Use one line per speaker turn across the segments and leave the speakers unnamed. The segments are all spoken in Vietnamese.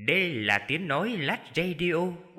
Đây là tiếng nói Lách Radio.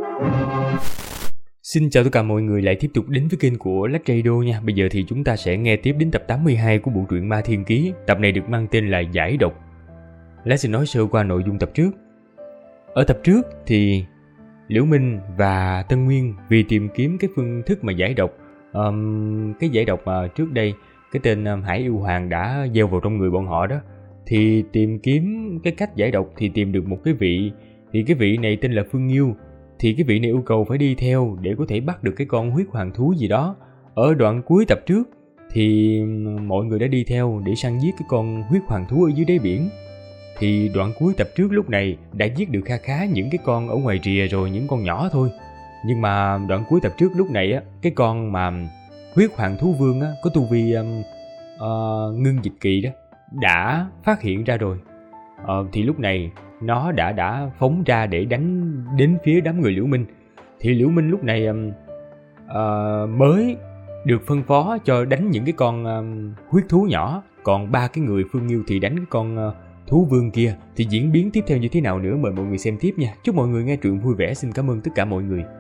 Xin chào tất cả mọi người lại tiếp tục đến với kênh của Lách Radio nha. Bây giờ thì chúng ta sẽ nghe tiếp đến tập 82 của bộ truyện Ma Thiên Ký. Tập này được mang tên là Giải Độc. Lách xin nói sơ qua nội dung tập trước. Ở tập trước thì Liễu Minh và Tân Nguyên vì tìm kiếm cái phương thức mà giải độc, cái giải độc mà trước đây cái tên Hải Yêu Hoàng đã gieo vào trong người bọn họ đó, thì tìm kiếm cái cách giải độc thì tìm được một cái vị, thì cái vị này tên là Phương Nghiêu. Thì cái vị này yêu cầu phải đi theo để có thể bắt được cái con huyết hoàng thú gì đó. Ở đoạn cuối tập trước thì mọi người đã đi theo để săn giết cái con huyết hoàng thú ở dưới đáy biển. Thì đoạn cuối tập trước lúc này đã giết được khá những cái con ở ngoài rìa rồi, những con nhỏ thôi. Nhưng mà đoạn cuối tập trước lúc này á, cái con mà huyết hoàng thú vương á, có tu vi ngưng dịch kỳ đó, đã phát hiện ra rồi. Thì lúc này nó đã phóng ra để đánh đến phía đám người Liễu Minh. Thì Liễu Minh lúc này mới được phân phó cho đánh những cái con huyết thú nhỏ, còn ba cái người Phương Nghiêu thì đánh cái con thú vương kia. Thì diễn biến tiếp theo như thế nào nữa mời mọi người xem tiếp nha. Chúc mọi người nghe truyện vui vẻ. Xin cảm ơn tất cả mọi người.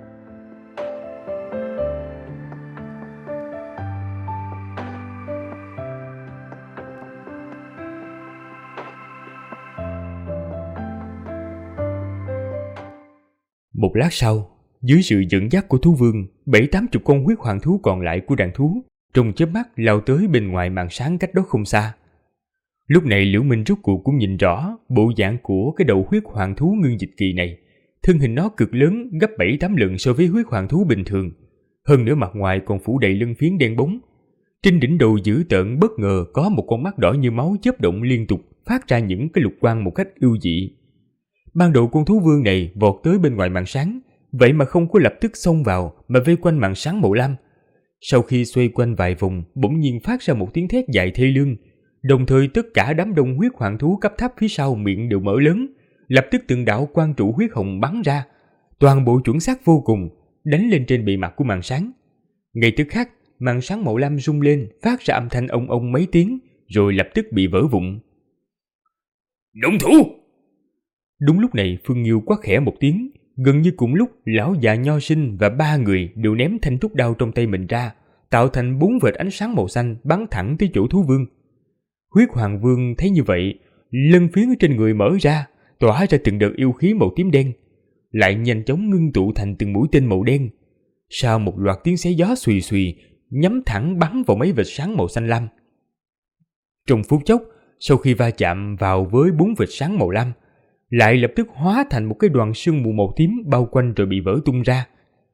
Một lát sau, dưới sự dẫn dắt của thú vương, 7-80 con huyết hoàng thú còn lại của đàn thú trong chớp mắt lao tới bên ngoài màn sáng cách đó không xa. Lúc này Liễu Minh rốt cuộc cũng nhìn rõ bộ dạng của cái đầu huyết hoàng thú ngưng dịch kỳ này. Thân hình nó cực lớn, gấp 7-8 lần so với huyết hoàng thú bình thường. Hơn nữa mặt ngoài còn phủ đầy lân phiến đen bóng. Trên đỉnh đầu dữ tợn bất ngờ có một con mắt đỏ như máu chớp động liên tục, phát ra những cái lục quang một cách ưu dị. Ban đầu con thú vương này vọt tới bên ngoài màn sáng, vậy mà không có lập tức xông vào mà vây quanh màn sáng màu lam. Sau khi xoay quanh vài vòng, bỗng nhiên phát ra một tiếng thét dài thê lương. Đồng thời tất cả đám đông huyết hoàng thú cấp thấp phía sau miệng đều mở lớn, lập tức từng đạo quang trụ huyết hồng bắn ra, toàn bộ chuẩn xác vô cùng, đánh lên trên bề mặt của màn sáng. Ngay tức khắc, màn sáng màu lam rung lên, phát ra âm thanh ông ông mấy tiếng, rồi lập tức bị vỡ vụn. Động thủ! Đúng lúc này Phương Nghiêu quát khẽ một tiếng, gần như cùng lúc lão già Nho Sinh và ba người đều ném thanh trúc đao trong tay mình ra, tạo thành 4 vệt ánh sáng màu xanh bắn thẳng tới chỗ thú vương. Huyết hoàng vương thấy như vậy, lân phiến ở trên người mở ra, tỏa ra từng đợt yêu khí màu tím đen, lại nhanh chóng ngưng tụ thành từng mũi tên màu đen. Sau một loạt tiếng xé gió xùy xùy, nhắm thẳng bắn vào mấy vệt sáng màu xanh lam. Trong phút chốc, sau khi va chạm vào với 4 vệt sáng màu lam, lại lập tức hóa thành một cái đoàn sương mù màu tím bao quanh rồi bị vỡ tung ra.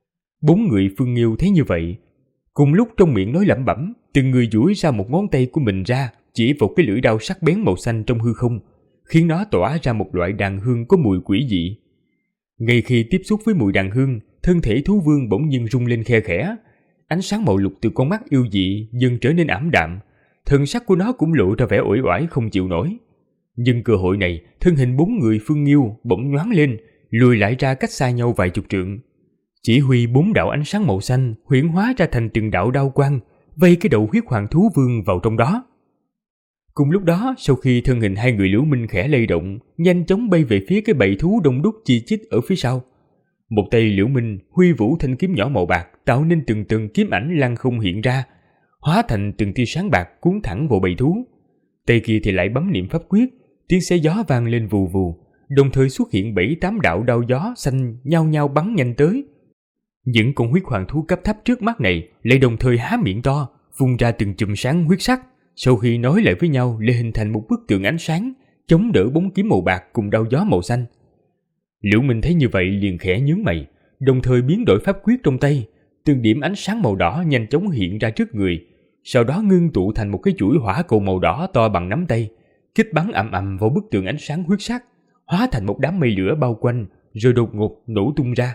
4 người Phương Nghiêu thấy như vậy, cùng lúc trong miệng nói lẩm bẩm, từng người duỗi ra một ngón tay của mình ra, chỉ vào cái lưỡi đao sắc bén màu xanh trong hư không, khiến nó tỏa ra một loại đàn hương có mùi quỷ dị. Ngay khi tiếp xúc với mùi đàn hương, thân thể thú vương bỗng nhiên rung lên khe khẽ, ánh sáng màu lục từ con mắt yêu dị dần trở nên ảm đạm, thân sắc của nó cũng lộ ra vẻ uể oải không chịu nổi. Nhưng cơ hội này, thân hình 4 người Phương Nghiêu bỗng nhoáng lên, lùi lại ra cách xa nhau vài chục trượng. Chỉ huy 4 đạo ánh sáng màu xanh huyễn hóa ra thành từng đạo đao quang, vây cái đầu huyết hoàng thú vương vào trong đó. Cùng lúc đó, sau khi thân hình hai người Liễu Minh khẽ lay động, nhanh chóng bay về phía cái bầy thú đông đúc chi chít ở phía sau. Một tay Liễu Minh huy vũ thanh kiếm nhỏ màu bạc, tạo nên từng từng kiếm ảnh lăng không hiện ra, hóa thành từng tia sáng bạc cuốn thẳng vào bầy thú. Tay kia thì lại bấm niệm pháp quyết, tiếng xé gió vang lên vù vù, đồng thời xuất hiện 7-8 đạo đao gió xanh nhao nhao bắn nhanh tới. Những con huyết hoàng thú cấp thấp trước mắt này lại đồng thời há miệng to, phun ra từng chùm sáng huyết sắc, sau khi nối lại với nhau để hình thành một bức tường ánh sáng, chống đỡ bóng kiếm màu bạc cùng đao gió màu xanh. Liễu Minh thấy như vậy liền khẽ nhướng mày, đồng thời biến đổi pháp quyết trong tay, từng điểm ánh sáng màu đỏ nhanh chóng hiện ra trước người, sau đó ngưng tụ thành một cái chuỗi hỏa cầu màu đỏ to bằng nắm tay, kích bắn ầm ầm vào bức tường ánh sáng huyết sắc, hóa thành một đám mây lửa bao quanh, rồi đột ngột nổ tung ra.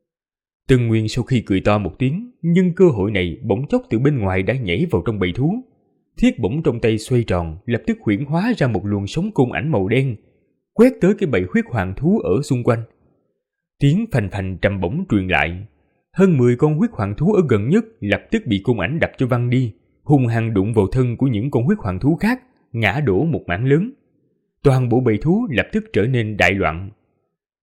Tân Nguyên sau khi cười to một tiếng, nhưng cơ hội này bỗng chốc từ bên ngoài đã nhảy vào trong bầy thú. Thiết bổng trong tay xoay tròn, lập tức huyễn hóa ra một luồng sóng côn ảnh màu đen, quét tới cái bầy huyết hoàng thú ở xung quanh. Tiếng phành phành trầm bổng truyền lại, hơn 10 con huyết hoàng thú ở gần nhất lập tức bị côn ảnh đập cho văng đi, hung hăng đụng vào thân của những con huyết hoàng thú khác, ngã đổ một mảng lớn. Toàn bộ bầy thú lập tức trở nên đại loạn.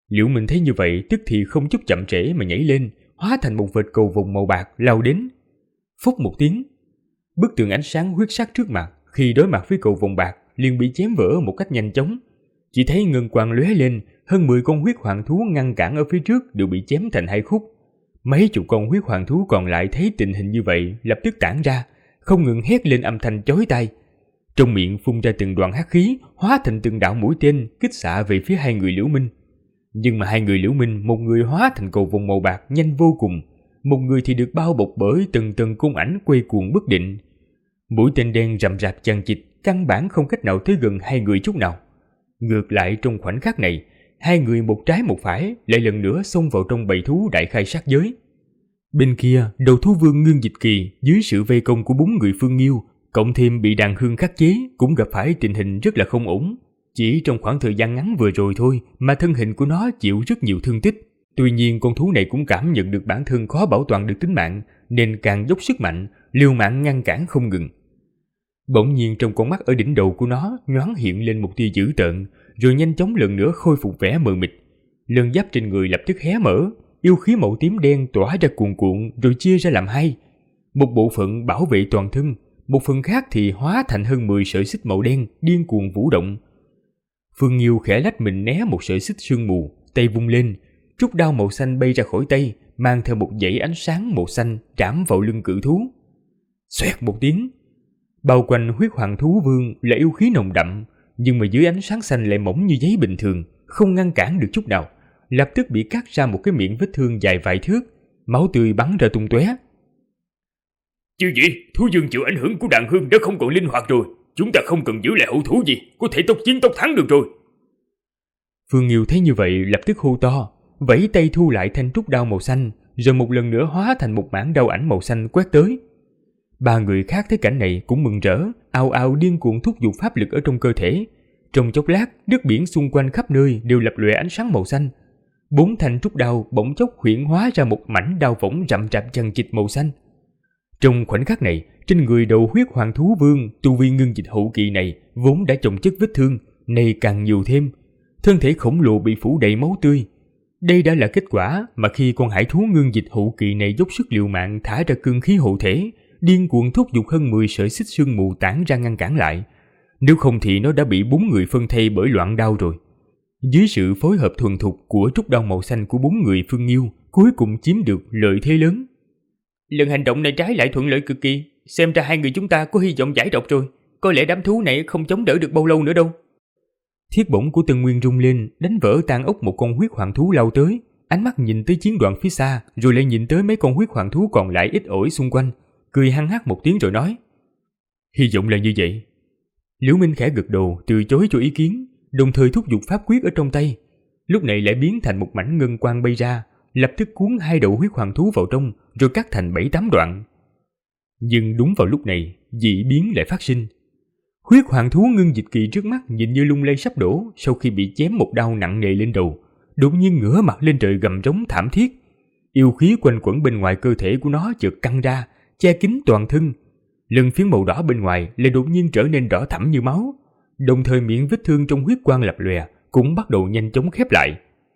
Liễu Minh thấy như vậy, tức thì không chút chậm trễ mà nhảy lên, hóa thành một vệt cầu vồng màu bạc lao đến. Phốc một tiếng, bức tường ánh sáng huyết sắc trước mặt khi đối mặt với cầu vồng bạc liền bị chém vỡ một cách nhanh chóng. Chỉ thấy ngân quang lóe lên, hơn 10 con huyết hoàng thú ngăn cản ở phía trước đều bị chém thành hai khúc. Mấy chục con huyết hoàng thú còn lại thấy tình hình như vậy lập tức tản ra, không ngừng hét lên âm thanh chói tai. Trong miệng phun ra từng đoàn hắc khí, hóa thành từng đạo mũi tên kích xạ về phía hai người Liễu Minh. Nhưng mà hai người Liễu Minh, một người hóa thành cầu vồng màu bạc nhanh vô cùng, một người thì được bao bọc bởi từng từng cung ảnh quay cuồng bất định. Mũi tên đen rậm rạp chằng chịt, căn bản không cách nào tới gần hai người chút nào. Ngược lại trong khoảnh khắc này, hai người một trái một phải lại lần nữa xông vào trong bầy thú đại khai sát giới. Bên kia, đầu thú vương Ngưng Dịch Kỳ dưới sự vây công của 4 người Phương Nghiêu, cộng thêm bị đàn hương khắc chế, cũng gặp phải tình hình rất là không ổn. Chỉ trong khoảng thời gian ngắn vừa rồi thôi mà thân hình của nó chịu rất nhiều thương tích. Tuy nhiên con thú này cũng cảm nhận được bản thân khó bảo toàn được tính mạng, nên càng dốc sức mạnh, liều mạng ngăn cản không ngừng. Bỗng nhiên trong con mắt ở đỉnh đầu của nó nhoáng hiện lên một tia dữ tợn, rồi nhanh chóng lần nữa khôi phục vẻ mờ mịt. Lân giáp trên người lập tức hé mở, yêu khí màu tím đen tỏa ra cuồn cuộn rồi chia ra làm hai. Một bộ phận bảo vệ toàn thân, một phần khác thì hóa thành hơn 10 sợi xích màu đen điên cuồng vũ động. Phương Nghiêu khẽ lách mình né một sợi xích sương mù, tay vung lên, trúc đao màu xanh bay ra khỏi tay, mang theo một dãy ánh sáng màu xanh trảm vào lưng cự thú. Xoẹt một tiếng, bao quanh huyết hoàng thú vương là yêu khí nồng đậm, nhưng mà dưới ánh sáng xanh lại mỏng như giấy bình thường, không ngăn cản được chút nào, lập tức bị cắt ra một cái miệng vết thương dài vài thước, máu tươi bắn ra tung tóe.
Chứ gì, thú vương chịu ảnh hưởng của đàn hương đã không còn linh hoạt rồi, chúng ta không cần giữ lại hậu thú gì, có thể tốc chiến tốc thắng được rồi.
Phương Nghiêu thấy như vậy lập tức hô to, vẫy tay thu lại thanh trúc đao màu xanh, rồi một lần nữa hóa thành một mảng đao ảnh màu xanh quét tới. Ba người khác thấy cảnh này cũng mừng rỡ, ào ào điên cuồng thúc giục pháp lực ở trong cơ thể. Trong chốc lát, nước biển xung quanh khắp nơi đều lập lòe ánh sáng màu xanh. 4 thanh trúc đao bỗng chốc huyễn hóa ra một mảnh đao võng rậm rạp chằng chịt màu xanh. Trong khoảnh khắc này, trên người đầu huyết hoàng thú vương tu vi ngưng dịch hậu kỳ này vốn đã chồng chất vết thương, nay càng nhiều thêm. Thân thể khổng lồ bị phủ đầy máu tươi. Đây đã là kết quả mà khi con hải thú ngưng dịch hậu kỳ này dốc sức liều mạng thả ra cương khí hộ thể, điên cuồng thúc giục hơn 10 sợi xích sương mù tản ra ngăn cản lại. Nếu không thì nó đã bị 4 người phân thây bởi loạn đao rồi. Dưới sự phối hợp thuần thục của trúc đao màu xanh của 4 người Phương Nghiêu, cuối cùng chiếm được lợi thế lớn.
Lần hành động này trái lại thuận lợi cực kỳ, xem ra hai người chúng ta có hy vọng giải độc rồi. Có lẽ đám thú này không chống đỡ được bao lâu nữa đâu.
Thiết bổng của Tân Nguyên rung lên, đánh vỡ tan ốc một con huyết hoàng thú lao tới. Ánh mắt nhìn tới chiến đoàn phía xa, rồi lại nhìn tới mấy con huyết hoàng thú còn lại ít ỏi xung quanh, cười hăng hắc một tiếng rồi nói: Hy vọng là như vậy. Liễu Minh khẽ gật đầu từ chối cho ý kiến, đồng thời thúc giục pháp quyết ở trong tay. Lúc này lại biến thành một mảnh ngân quang bay ra, lập tức cuốn 2 đầu huyết hoàng thú vào trong, rồi cắt thành 7-8 đoạn. Nhưng đúng vào lúc này, dị biến lại phát sinh. Huyết hoàng thú ngưng dịch kỳ trước mắt nhìn như lung lay sắp đổ sau khi bị chém một đao nặng nề lên đầu, đột nhiên ngửa mặt lên trời gầm rống thảm thiết. Yêu khí quanh quẩn bên ngoài cơ thể của nó chợt căng ra, che kín toàn thân. Lân phiến màu đỏ bên ngoài lại đột nhiên trở nên đỏ thẫm như máu, đồng thời miệng vết thương trong huyết quang lập lòe cũng bắt đầu nhanh chóng khép lại.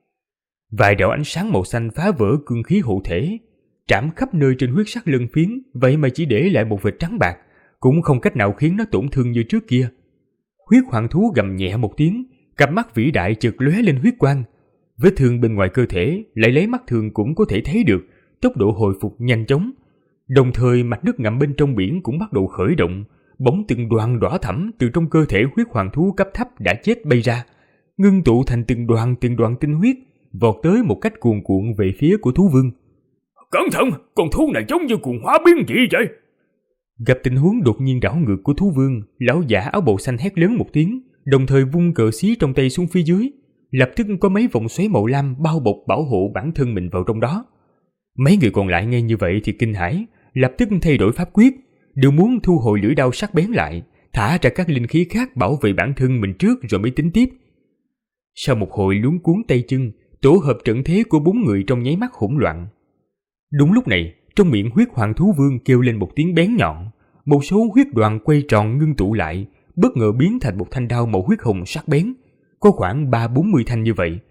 Vài đạo ánh sáng màu xanh phá vỡ cương khí hộ thể, trảm khắp nơi trên huyết sắc lân phiến, vậy mà chỉ để lại một vệt trắng bạc, cũng không cách nào khiến nó tổn thương như trước kia. Huyết hoàng thú gầm nhẹ một tiếng, cặp mắt vĩ đại chợt lóe lên huyết quang. Vết thương bên ngoài cơ thể lại lấy mắt thường cũng có thể thấy được tốc độ hồi phục nhanh chóng. Đồng thời mạch nước ngầm bên trong biển cũng bắt đầu khởi động, bỗng từng đoàn đỏ thẫm từ trong cơ thể huyết hoàng thú cấp thấp đã chết bay ra, ngưng tụ thành từng đoàn tinh huyết, vọt tới một cách cuồn cuộn về phía của thú vương.
Cẩn thận, con thú này giống như cuồng hóa biến dị vậy.
Gặp tình huống đột nhiên đảo ngược của thú vương, lão giả áo bào xanh hét lớn một tiếng, đồng thời vung cờ xí trong tay xuống phía dưới. Lập tức có mấy vòng xoáy màu lam bao bọc bảo hộ bản thân mình vào trong đó. Mấy người còn lại nghe như vậy thì kinh hãi, lập tức thay đổi pháp quyết, đều muốn thu hồi lưỡi đao sắc bén lại, thả ra các linh khí khác bảo vệ bản thân mình trước rồi mới tính tiếp. Sau một hồi luống cuốn tay chân, tổ hợp trận thế của 4 người trong nháy mắt hỗn loạn. Đúng lúc này, trong miệng huyết hoàng thú vương kêu lên một tiếng bén nhọn, một số huyết đoàn quay tròn ngưng tụ lại, bất ngờ biến thành một thanh đao màu huyết hồng sắc bén, có khoảng 30-40 thanh như vậy.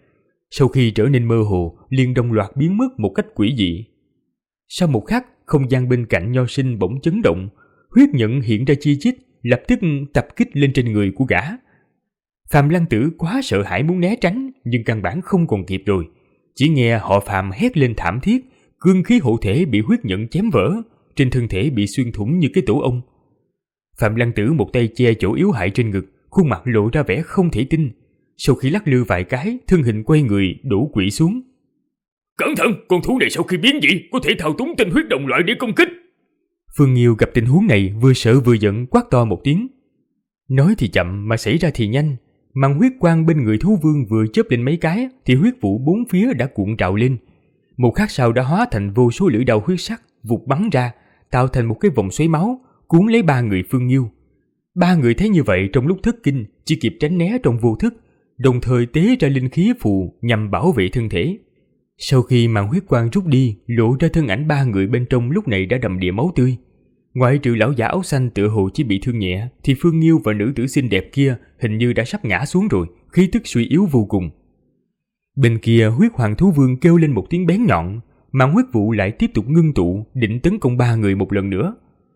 Sau khi trở nên mơ hồ, liền đồng loạt biến mất một cách quỷ dị. Sau một khắc, không gian bên cạnh Nho Sinh bỗng chấn động, huyết nhận hiện ra chi chít, lập tức tập kích lên trên người của gã. Phạm Lăng Tử quá sợ hãi muốn né tránh, nhưng căn bản không còn kịp rồi. Chỉ nghe họ Phạm hét lên thảm thiết, cương khí hộ thể bị huyết nhận chém vỡ, trên thân thể bị xuyên thủng như cái tổ ong. Phạm Lăng Tử một tay che chỗ yếu hại trên ngực, khuôn mặt lộ ra vẻ không thể tin. Sau khi lắc lư vài cái, thân hình quay người đổ quỵ xuống.
Cẩn thận, con thú này sau khi biến dị có thể thao túng tinh huyết đồng loại để công kích.
Phương Nghiêu gặp tình huống này vừa sợ vừa giận, quát to một tiếng. Nói thì chậm mà xảy ra thì nhanh. Màn huyết quang bên người thú vương vừa chớp lên mấy cái thì huyết vụ bốn phía đã cuộn trào lên. Một khắc sau đã hóa thành vô số lưỡi đao huyết sắc vụt bắn ra, tạo thành một cái vòng xoáy máu cuốn lấy 3 người Phương Nghiêu. 3 người thấy như vậy trong lúc thất kinh chỉ kịp tránh né trong vô thức, đồng thời tế ra linh khí phù nhằm bảo vệ thân thể. Sau khi màn huyết quang rút đi, lộ ra thân ảnh 3 người bên trong lúc này đã đầm đìa máu tươi. Ngoại trừ lão giả áo xanh tựa hồ chỉ bị thương nhẹ, thì Phương Nghiêu và nữ tử xinh đẹp kia hình như đã sắp ngã xuống rồi, khí tức suy yếu vô cùng. Bên kia huyết hoàng thú vương kêu lên một tiếng bén nhọn, màn huyết vụ lại tiếp tục ngưng tụ, định tấn công 3 người một lần nữa.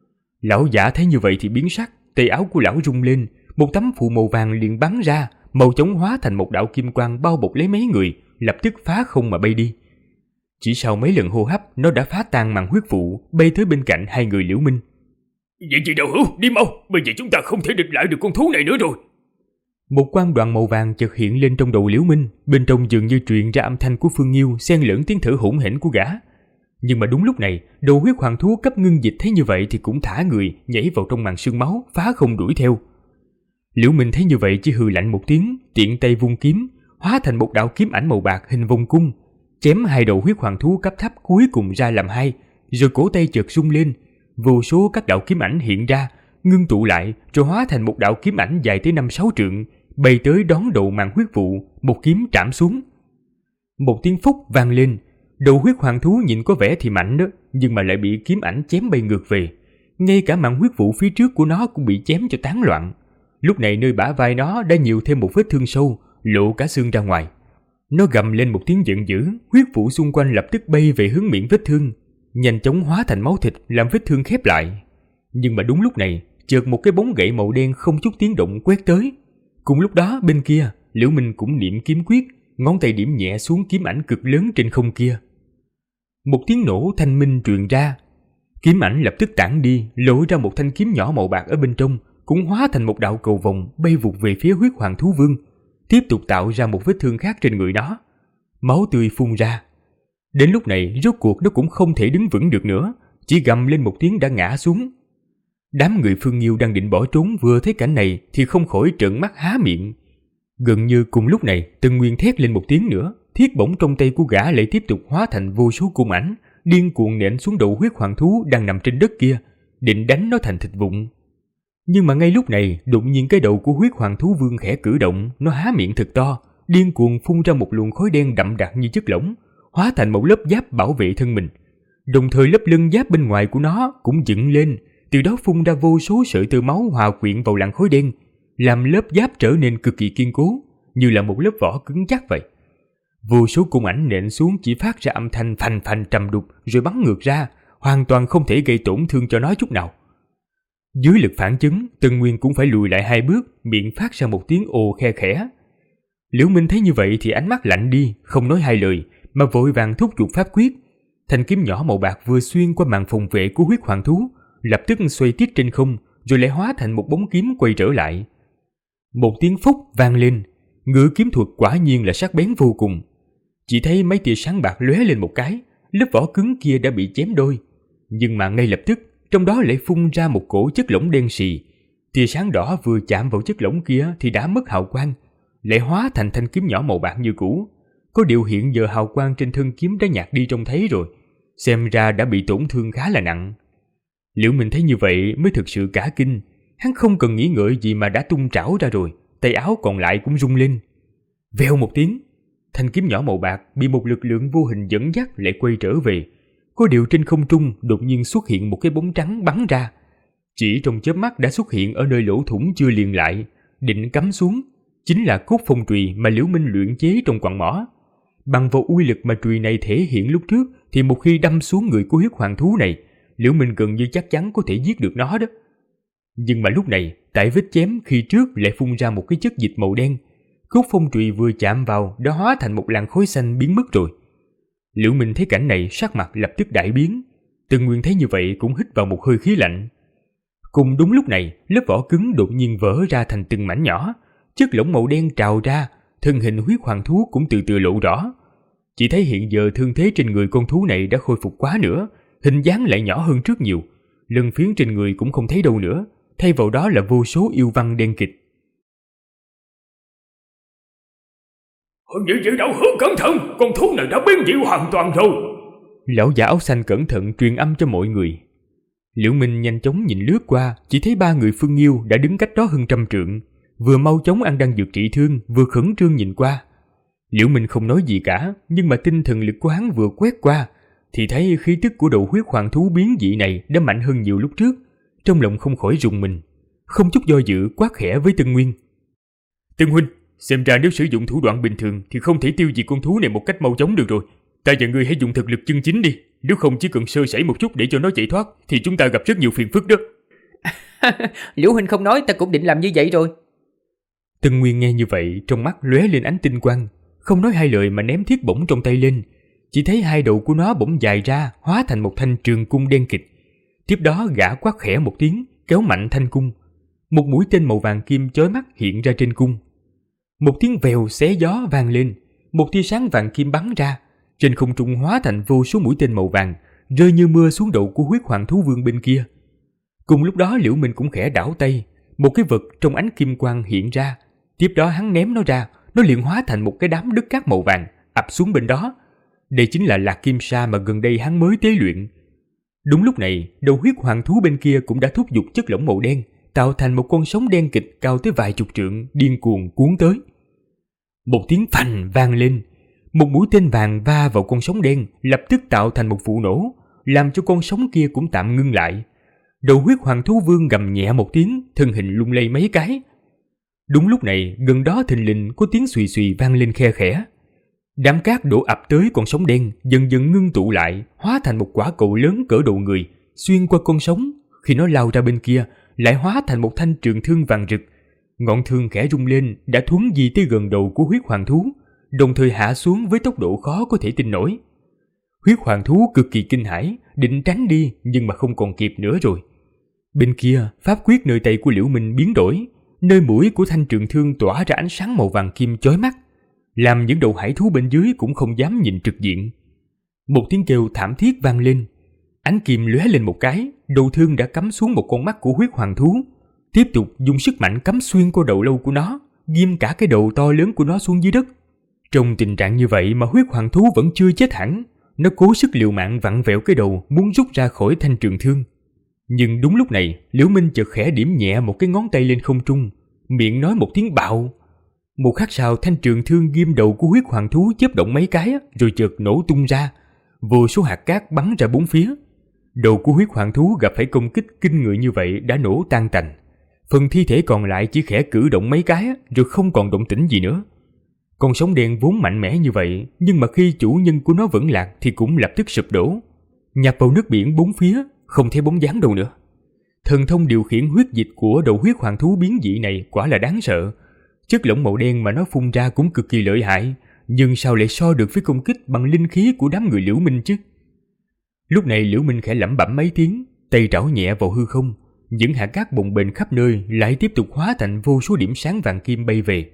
Lão giả thấy như vậy thì biến sắc, tay áo của lão rung lên, một tấm phù màu vàng liền bắn ra, màu chóng hóa thành một đạo kim quang bao bọc lấy mấy người, lập tức phá không mà bay đi. Chỉ sau mấy lần hô hấp, nó đã phá tan màn huyết vụ, bay tới bên cạnh 2 người Liễu Minh.
Vậy chị đạo hữu, đi mau, bây giờ chúng ta không thể địch lại được con thú này nữa rồi.
Một quang đoàn màu vàng chợt hiện lên trong đầu Liễu Minh, bên trong dường như truyền ra âm thanh của Phương Nghiêu xen lẫn tiếng thở hổn hển của gã. Nhưng mà đúng lúc này, đầu huyết hoàng thú cấp ngưng dịch thấy như vậy thì cũng thả người, nhảy vào trong màn sương máu, phá không đuổi theo. Liễu Minh thấy như vậy chỉ hừ lạnh một tiếng, tiện tay vung kiếm, hóa thành một đạo kiếm ảnh màu bạc hình vòng cung, chém 2 đầu huyết hoàng thú cấp thấp cuối cùng ra làm 2, rồi cổ tay chợt rung lên, vô số các đạo kiếm ảnh hiện ra, ngưng tụ lại rồi hóa thành một đạo kiếm ảnh dài tới 5-6 trượng, bay tới đón đầu màn huyết vụ, một kiếm trảm xuống. Một tiếng phúc vang lên, đầu huyết hoàng thú nhìn có vẻ thì mạnh đó, nhưng mà lại bị kiếm ảnh chém bay ngược về. Ngay cả màn huyết vụ phía trước của nó cũng bị chém cho tán loạn. Lúc này nơi bả vai nó đã nhiều thêm một vết thương sâu, lộ cả xương ra ngoài. Nó gầm lên một tiếng giận dữ, huyết vụ xung quanh lập tức bay về hướng miệng vết thương, nhanh chóng hóa thành máu thịt làm vết thương khép lại. Nhưng mà đúng lúc này, chợt một cái bóng gậy màu đen không chút tiếng động quét tới. Cùng lúc đó bên kia, Liễu Minh cũng niệm kiếm quyết, ngón tay điểm nhẹ xuống kiếm ảnh cực lớn trên không kia. Một tiếng nổ thanh minh truyền ra, kiếm ảnh lập tức tản đi, lộ ra một thanh kiếm nhỏ màu bạc ở bên trong, cũng hóa thành một đạo cầu vồng bay vụt về phía huyết hoàng thú vương, tiếp tục tạo ra một vết thương khác trên người nó. Máu tươi phun ra. Đến lúc này rốt cuộc nó cũng không thể đứng vững được nữa, chỉ gầm lên một tiếng đã ngã xuống. Đám người Phương Nghiêu đang định bỏ trốn vừa thấy cảnh này thì không khỏi trợn mắt há miệng. Gần như cùng lúc này, Tân Nguyên thét lên một tiếng nữa, thiết bổng trong tay của gã lại tiếp tục hóa thành vô số cung ảnh, điên cuồng nện xuống đầu huyết hoàng thú đang nằm trên đất kia, định đánh nó thành thịt vụn. Nhưng mà ngay lúc này, đột nhiên cái đầu của huyết hoàng thú vương khẽ cử động, nó há miệng thật to, điên cuồng phun ra một luồng khói đen đậm đặc như chất lỏng, hóa thành một lớp giáp bảo vệ thân mình. Đồng thời lớp lân giáp bên ngoài của nó cũng dựng lên, từ đó phun ra vô số sợi tơ máu hòa quyện vào làn khói đen, làm lớp giáp trở nên cực kỳ kiên cố, như là một lớp vỏ cứng chắc vậy. Vô số cung ảnh nện xuống chỉ phát ra âm thanh phành phành trầm đục rồi bắn ngược ra, hoàn toàn không thể gây tổn thương cho nó chút nào. Dưới lực phản chấn, Tân Nguyên cũng phải lùi lại 2 bước, miệng phát ra một tiếng ồ khe khẽ. Liễu Minh thấy như vậy thì ánh mắt lạnh đi, không nói 2 lời, mà vội vàng thúc giục pháp quyết. Thanh kiếm nhỏ màu bạc vừa xuyên qua màn phòng vệ của huyết hoàng thú, lập tức xoay tít trên không, rồi lại hóa thành một bóng kiếm quay trở lại. Một tiếng phúc vang lên, ngự kiếm thuật quả nhiên là sắc bén vô cùng. Chỉ thấy mấy tia sáng bạc lóe lên một cái, lớp vỏ cứng kia đã bị chém đôi. Nhưng mà ngay lập tức, trong đó lại phun ra một cổ chất lỏng đen sì. Tia sáng đỏ vừa chạm vào chất lỏng kia thì đã mất hào quang, lại hóa thành thanh kiếm nhỏ màu bạc như cũ. Có điều hiện giờ hào quang trên thân kiếm đã nhạt đi trông thấy rồi, xem ra đã bị tổn thương khá là nặng. Liễu Minh thấy như vậy mới thực sự cả kinh, hắn không cần nghĩ ngợi gì mà đã tung trảo ra rồi, tay áo còn lại cũng rung lên. Vèo một tiếng, thanh kiếm nhỏ màu bạc bị một lực lượng vô hình dẫn dắt lại quay trở về. Có điều trên không trung đột nhiên xuất hiện một cái bóng trắng bắn ra, chỉ trong chớp mắt đã xuất hiện ở nơi lỗ thủng chưa liền lại, định cắm xuống. Chính là cốt phong chùy mà Liễu Minh luyện chế trong quặng mỏ. Bằng vào uy lực mà chùy này thể hiện lúc trước thì một khi đâm xuống người của huyết hoàng thú này, Liễu Minh gần như chắc chắn có thể giết được nó đó. Nhưng mà lúc này, tại vết chém khi trước lại phun ra một cái chất dịch màu đen. Cốt phong chùy vừa chạm vào đã hóa thành một làn khói xanh biến mất rồi. Liễu Minh thấy cảnh này, sắc mặt lập tức đại biến. Từng Nguyên thấy như vậy cũng hít vào một hơi khí lạnh. Cùng đúng lúc này, lớp vỏ cứng đột nhiên vỡ ra thành từng mảnh nhỏ, chất lỏng màu đen trào ra, thân hình huyết hoàng thú cũng từ từ lộ rõ. Chỉ thấy hiện giờ thương thế trên người con thú này đã khôi phục quá nữa, hình dáng lại nhỏ hơn trước nhiều. Lân phiến trên người cũng không thấy đâu nữa, thay vào đó là vô số yêu văn đen kịt.
Như vậy đạo hữu cẩn thận, con thú này đã biến dị hoàn toàn rồi.
Lão giả áo xanh cẩn thận truyền âm cho mọi người. Liễu Minh nhanh chóng nhìn lướt qua, chỉ thấy 3 người Phương Nghiêu đã đứng cách đó hơn 100 trượng, vừa mau chóng ăn đan dược trị thương, vừa khẩn trương nhìn qua. Liễu Minh không nói gì cả, nhưng mà tinh thần lực của hắn vừa quét qua, thì thấy khí tức của đầu huyết hoàng thú biến dị này đã mạnh hơn nhiều lúc trước. Trong lòng không khỏi rùng mình, không chút do dự quát khẽ với Tân Nguyên.
Tân huynh, xem ra nếu sử dụng thủ đoạn bình thường thì không thể tiêu diệt con thú này một cách mau chóng được rồi. Ta và ngươi hãy dùng thực lực chân chính đi, nếu không chỉ cần sơ sẩy một chút để cho nó chạy thoát thì chúng ta gặp rất nhiều phiền phức đó.
Liễu huynh không nói ta cũng định làm như vậy rồi.
Tân Nguyên nghe như vậy, trong mắt lóe lên ánh tinh quang, không nói hai lời mà ném thiết bổng trong tay lên. Chỉ thấy hai đầu của nó bỗng dài ra, hóa thành một thanh trường cung đen kịt. Tiếp đó gã quát khẽ một tiếng, kéo mạnh thanh cung. Một mũi tên màu vàng kim chói mắt hiện ra trên cung. Một tiếng vèo xé gió vang lên, một tia sáng vàng kim bắn ra, trên không trung hóa thành vô số mũi tên màu vàng, rơi như mưa xuống đầu của huyết hoàng thú vương bên kia. Cùng lúc đó Liễu Minh cũng khẽ đảo tay, một cái vật trong ánh kim quang hiện ra. Tiếp đó hắn ném nó ra, nó liền hóa thành một cái đám đất cát màu vàng ập xuống bên đó. Đây chính là lạc kim sa mà gần đây hắn mới tế luyện. Đúng lúc này, đầu huyết hoàng thú bên kia cũng đã thúc giục chất lỏng màu đen, tạo thành một con sóng đen kịch cao tới vài chục trượng, điên cuồng cuốn tới. Một tiếng phành vang lên, một mũi tên vàng va vào con sóng đen, lập tức tạo thành một vụ nổ, làm cho con sóng kia cũng tạm ngưng lại. Đầu huyết hoàng thú vương gầm nhẹ một tiếng, thân hình lung lay mấy cái. Đúng lúc này, gần đó thình lình có tiếng xùy xùy vang lên khe khẽ. Đám cát đổ ập tới con sóng đen, dần dần ngưng tụ lại, hóa thành một quả cầu lớn cỡ đầu người, xuyên qua con sóng. Khi nó lao ra bên kia, lại hóa thành một thanh trường thương vàng rực. Ngọn thương khẽ rung lên, đã thuấn di tới gần đầu của huyết hoàng thú, đồng thời hạ xuống với tốc độ khó có thể tin nổi. Huyết hoàng thú cực kỳ kinh hãi, định tránh đi nhưng mà không còn kịp nữa rồi. Bên kia, pháp quyết nơi tay của Liễu Minh biến đổi, nơi mũi của thanh trường thương tỏa ra ánh sáng màu vàng kim chói mắt, làm những đầu hải thú bên dưới cũng không dám nhìn trực diện. Một tiếng kêu thảm thiết vang lên, ánh kim lóe lên một cái, đầu thương đã cắm xuống một con mắt của huyết hoàng thú, tiếp tục dùng sức mạnh cắm xuyên qua đầu lâu của nó, ghim cả cái đầu to lớn của nó xuống dưới đất. Trong tình trạng như vậy mà huyết hoàng thú vẫn chưa chết hẳn, nó cố sức liều mạng vặn vẹo cái đầu muốn rút ra khỏi thanh trường thương. Nhưng đúng lúc này, Liễu Minh chợt khẽ điểm nhẹ một cái ngón tay lên không trung, miệng nói một tiếng bạo. Một khắc sau, thanh trường thương ghim đầu của huyết hoàng thú chớp động mấy cái rồi chợt nổ tung ra, vô số hạt cát bắn ra bốn phía. Đầu của huyết hoàng thú gặp phải công kích kinh người như vậy đã nổ tan tành. Phần thi thể còn lại chỉ khẽ cử động mấy cái rồi không còn động tĩnh gì nữa. Con sóng đen vốn mạnh mẽ như vậy, nhưng mà khi chủ nhân của nó vẫn lạc thì cũng lập tức sụp đổ, nhập vào nước biển bốn phía, không thấy bóng dáng đâu nữa. Thần thông điều khiển huyết dịch của đầu huyết hoàng thú biến dị này quả là đáng sợ. Chất lỏng màu đen mà nó phun ra cũng cực kỳ lợi hại, nhưng sao lại so được với công kích bằng linh khí của đám người Liễu Minh chứ? Lúc này Liễu Minh khẽ lẩm bẩm mấy tiếng, tay trảo nhẹ vào hư không, những hạt cát bồng bềnh khắp nơi lại tiếp tục hóa thành vô số điểm sáng vàng kim bay về.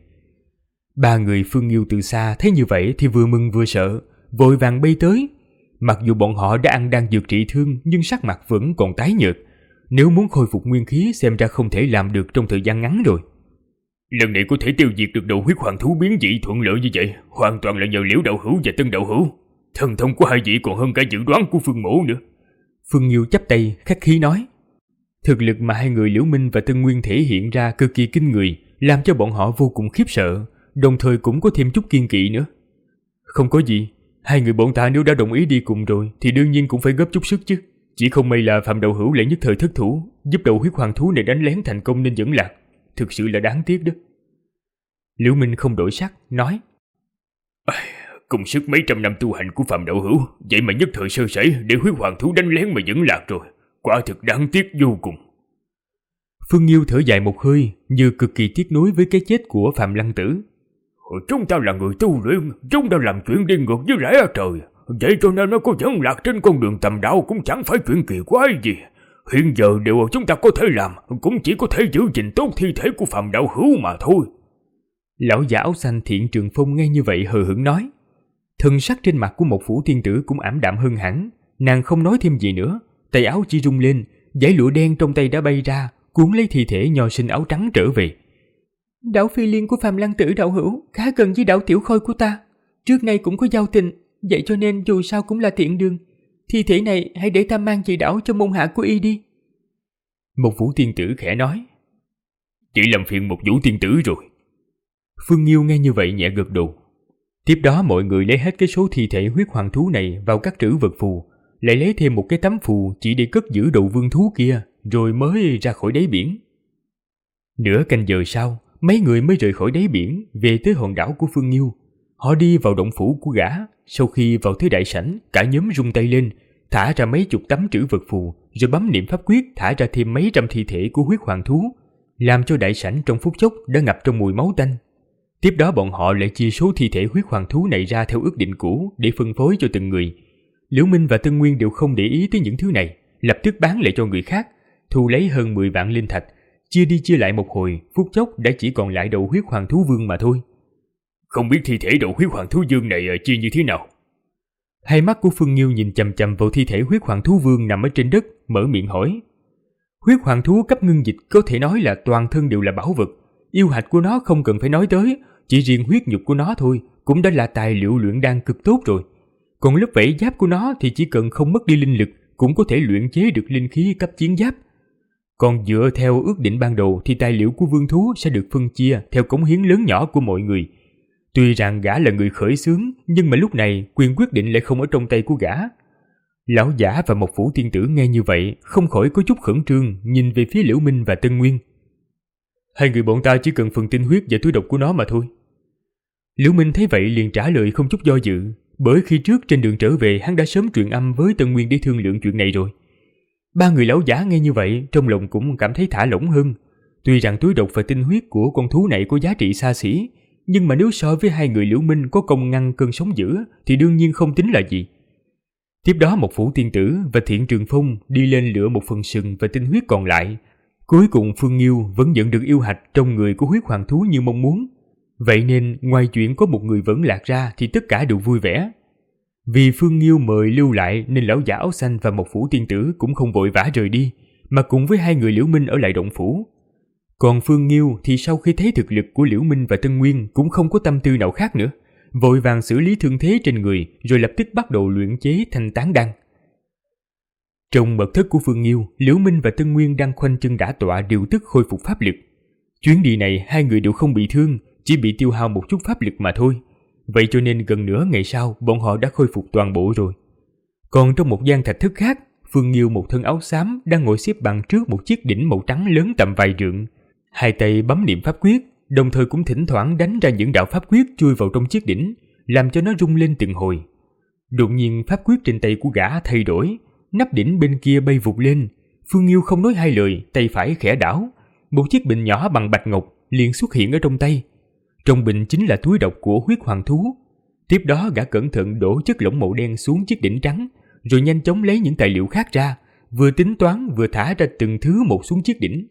Ba người Phương Nghiêu từ xa thấy như vậy thì vừa mừng vừa sợ, vội vàng bay tới. Mặc dù bọn họ đã ăn đan dược trị thương nhưng sắc mặt vẫn còn tái nhợt. Nếu muốn khôi phục nguyên khí xem ra không thể làm được trong thời gian ngắn rồi.
Lần này có thể tiêu diệt được đầu huyết hoàng thú biến dị thuận lợi như vậy, hoàn toàn là nhờ Liễu đạo hữu và Tân đạo hữu. Thần thông của hai vị còn hơn cả dự đoán của Phương mỗ nữa.
Phương Nghiêu chắp tay khách khí nói. Thực lực mà hai người Liễu Minh và Tân Nguyên thể hiện ra cực kỳ kinh người, làm cho bọn họ vô cùng khiếp sợ, đồng thời cũng có thêm chút kiên kỵ nữa. Không có gì, hai người bọn ta nếu đã đồng ý đi cùng rồi thì đương nhiên cũng phải góp chút sức chứ. Chỉ không may là Phạm đạo hữu lại nhất thời thất thủ, giúp đầu huyết hoàng thú này đánh lén thành công nên vẫn lạc. Thực sự là đáng tiếc đó. Liễu Minh không đổi sắc, nói.
Công sức mấy trăm năm tu hành của Phạm đạo hữu, vậy mà nhất thời sơ sẩy để huyết hoàng thú đánh lén mà vẫn lạc rồi. Quả thực đáng tiếc vô cùng.
Phương Nghiêu thở dài một hơi, như cực kỳ tiếc nuối với cái chết của Phạm Lăng Tử.
Chúng ta là người tu luyện, chúng ta làm chuyện đi ngược với lẽ trời. Vậy cho nên nó có dẫn lạc trên con đường tầm đạo cũng chẳng phải chuyện kỳ quái gì. Hiện giờ điều chúng ta có thể làm cũng chỉ có thể giữ gìn tốt thi thể của Phạm đạo hữu mà thôi.
Lão già áo xanh Thiện Trường Phong nghe như vậy hờ hững nói. Thân sắc trên mặt của một phủ tiên tử cũng ảm đạm hơn hẳn. Nàng không nói thêm gì nữa, tay áo chỉ rung lên, dải lụa đen trong tay đã bay ra, cuốn lấy thi thể nho sinh áo trắng trở về. Đảo Phi Liên của Phạm Lăng Tử đạo hữu khá gần với đảo Tiểu Khôi của ta, trước nay cũng có giao tình, vậy cho nên dù sao cũng là tiện đường. Thi thể này hãy để ta mang về đảo cho môn hạ của y đi. Một vũ tiên tử khẽ nói.
Chỉ làm phiền một vũ tiên tử rồi.
Phương Nghiêu nghe như vậy nhẹ gật đầu. Tiếp đó mọi người lấy hết cái số thi thể huyết hoàng thú này vào các trữ vật phù, lại lấy thêm một cái tấm phù chỉ để cất giữ đầu vương thú kia, rồi mới ra khỏi đáy biển. Nửa canh giờ sau, mấy người mới rời khỏi đáy biển về tới hòn đảo của Phương Nghiêu. Họ đi vào động phủ của gã. Sau khi vào tới đại sảnh, cả nhóm rung tay lên, thả ra mấy chục tấm trữ vật phù, rồi bấm niệm pháp quyết thả ra thêm mấy trăm thi thể của huyết hoàng thú, làm cho đại sảnh trong phút chốc đã ngập trong mùi máu tanh. Tiếp đó bọn họ lại chia số thi thể huyết hoàng thú này ra theo ước định cũ để phân phối cho từng người. Liễu Minh và Tân Nguyên đều không để ý tới những thứ này, lập tức bán lại cho người khác, thu lấy hơn 10 vạn linh thạch, chia đi chia lại một hồi, phút chốc đã chỉ còn lại đầu huyết hoàng thú vương mà thôi.
Không biết thi thể đầu huyết hoàng thú vương này chia như thế nào?
Hai mắt của Phương Nghiêu nhìn chằm chằm vào thi thể huyết hoàng thú vương nằm ở trên đất, mở miệng hỏi. Huyết hoàng thú cấp ngưng dịch có thể nói là toàn thân đều là bảo vật, yêu hạch của nó không cần phải nói tới, chỉ riêng huyết nhục của nó thôi cũng đã là tài liệu luyện đan cực tốt rồi. Còn lớp vảy giáp của nó thì chỉ cần không mất đi linh lực cũng có thể luyện chế được linh khí cấp chiến giáp. Còn dựa theo ước định ban đầu thì tài liệu của vương thú sẽ được phân chia theo cống hiến lớn nhỏ của mọi người. Tuy rằng gã là người khởi xướng, nhưng mà lúc này quyền quyết định lại không ở trong tay của gã. Lão giả và một phủ tiên tử nghe như vậy không khỏi có chút khẩn trương, nhìn về phía Liễu Minh và Tân Nguyên. Hai người bọn ta chỉ cần phần tinh huyết và túi độc của nó mà thôi. Liễu Minh thấy vậy liền trả lời không chút do dự, bởi khi trước trên đường trở về hắn đã sớm truyền âm với Tân Nguyên để thương lượng chuyện này rồi. Ba người lão giả nghe như vậy trong lòng cũng cảm thấy thả lỏng hơn. Tuy rằng túi độc và tinh huyết của con thú này có giá trị xa xỉ, nhưng mà nếu so với hai người Liễu Minh có công ngăn cơn sóng dữ thì đương nhiên không tính là gì. Tiếp đó một phủ tiên tử và Thiện Trường Phong đi lên lựa một phần sừng và tinh huyết còn lại. Cuối cùng Phương Nghiêu vẫn nhận được yêu hạch trong người của huyết hoàng thú như mong muốn. Vậy nên ngoài chuyện có một người vẫn lạc ra thì tất cả đều vui vẻ. Vì Phương Nghiêu mời lưu lại nên lão giả áo xanh và một phủ tiên tử cũng không vội vã rời đi, mà cùng với hai người Liễu Minh ở lại động phủ. Còn Phương Nghiêu thì sau khi thấy thực lực của Liễu Minh và Tân Nguyên cũng không có tâm tư nào khác nữa, vội vàng xử lý thương thế trên người rồi lập tức bắt đầu luyện chế thanh tán đan. Trong mật thất của Phương Nghiêu, Liễu Minh và Tân Nguyên đang khoanh chân đả tọa điều tức khôi phục pháp lực. Chuyến đi này hai người đều không bị thương, chỉ bị tiêu hao một chút pháp lực mà thôi. Vậy cho nên gần nửa ngày sau bọn họ đã khôi phục toàn bộ rồi. Còn trong một gian thạch thất khác, Phương Nghiêu một thân áo xám đang ngồi xếp bằng trước một chiếc đỉnh màu trắng lớn tầm vài trượng. Hai tay bấm niệm pháp quyết, đồng thời cũng thỉnh thoảng đánh ra những đạo pháp quyết chui vào trong chiếc đỉnh, làm cho nó rung lên từng hồi. Đột nhiên pháp quyết trên tay của gã thay đổi, nắp đỉnh bên kia bay vụt lên. Phương Nghiêu không nói hai lời, tay phải khẽ đảo, một chiếc bình nhỏ bằng bạch ngọc liền xuất hiện ở trong tay. Trong bình chính là túi độc của huyết hoàng thú. Tiếp đó gã cẩn thận đổ chất lỏng màu đen xuống chiếc đỉnh trắng, rồi nhanh chóng lấy những tài liệu khác ra, vừa tính toán vừa thả ra từng thứ một xuống chiếc đỉnh.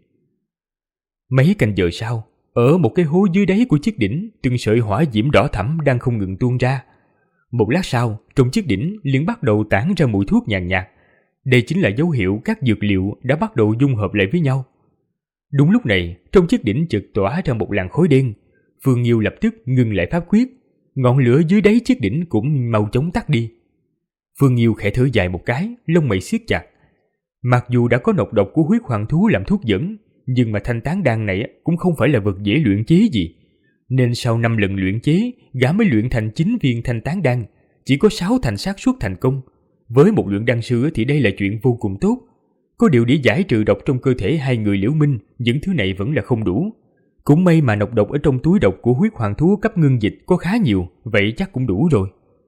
Mấy canh giờ sau, ở một cái hố dưới đáy của chiếc đỉnh, từng sợi hỏa diễm đỏ thẫm đang không ngừng tuôn ra. Một lát sau, trong chiếc đỉnh liền bắt đầu tản ra mùi thuốc nhàn nhạt. Đây chính là dấu hiệu các dược liệu đã bắt đầu dung hợp lại với nhau. Đúng lúc này, trong chiếc đỉnh chợt tỏa ra một làn khói đen. Phương Nghiêu lập tức ngừng lại pháp quyết, ngọn lửa dưới đáy chiếc đỉnh cũng mau chóng tắt đi. Phương Nghiêu khẽ thở dài một cái, lông mày siết chặt. Mặc dù đã có nọc độc của huyết hoàng thú làm thuốc dẫn, nhưng mà thanh tán đan này cũng không phải là vật dễ luyện chế gì. Nên sau 5 lần luyện chế, gã mới luyện thành 9 viên thanh tán đan, chỉ có 6 thành xác suất thành công. Với một luyện đan sư thì đây là chuyện vô cùng tốt. Có điều để giải trừ độc trong cơ thể hai người Liễu Minh, những thứ này vẫn là không đủ. Cũng may mà nọc độc ở trong túi độc của huyết hoàng thú cấp ngưng dịch có khá nhiều, vậy chắc cũng đủ rồi.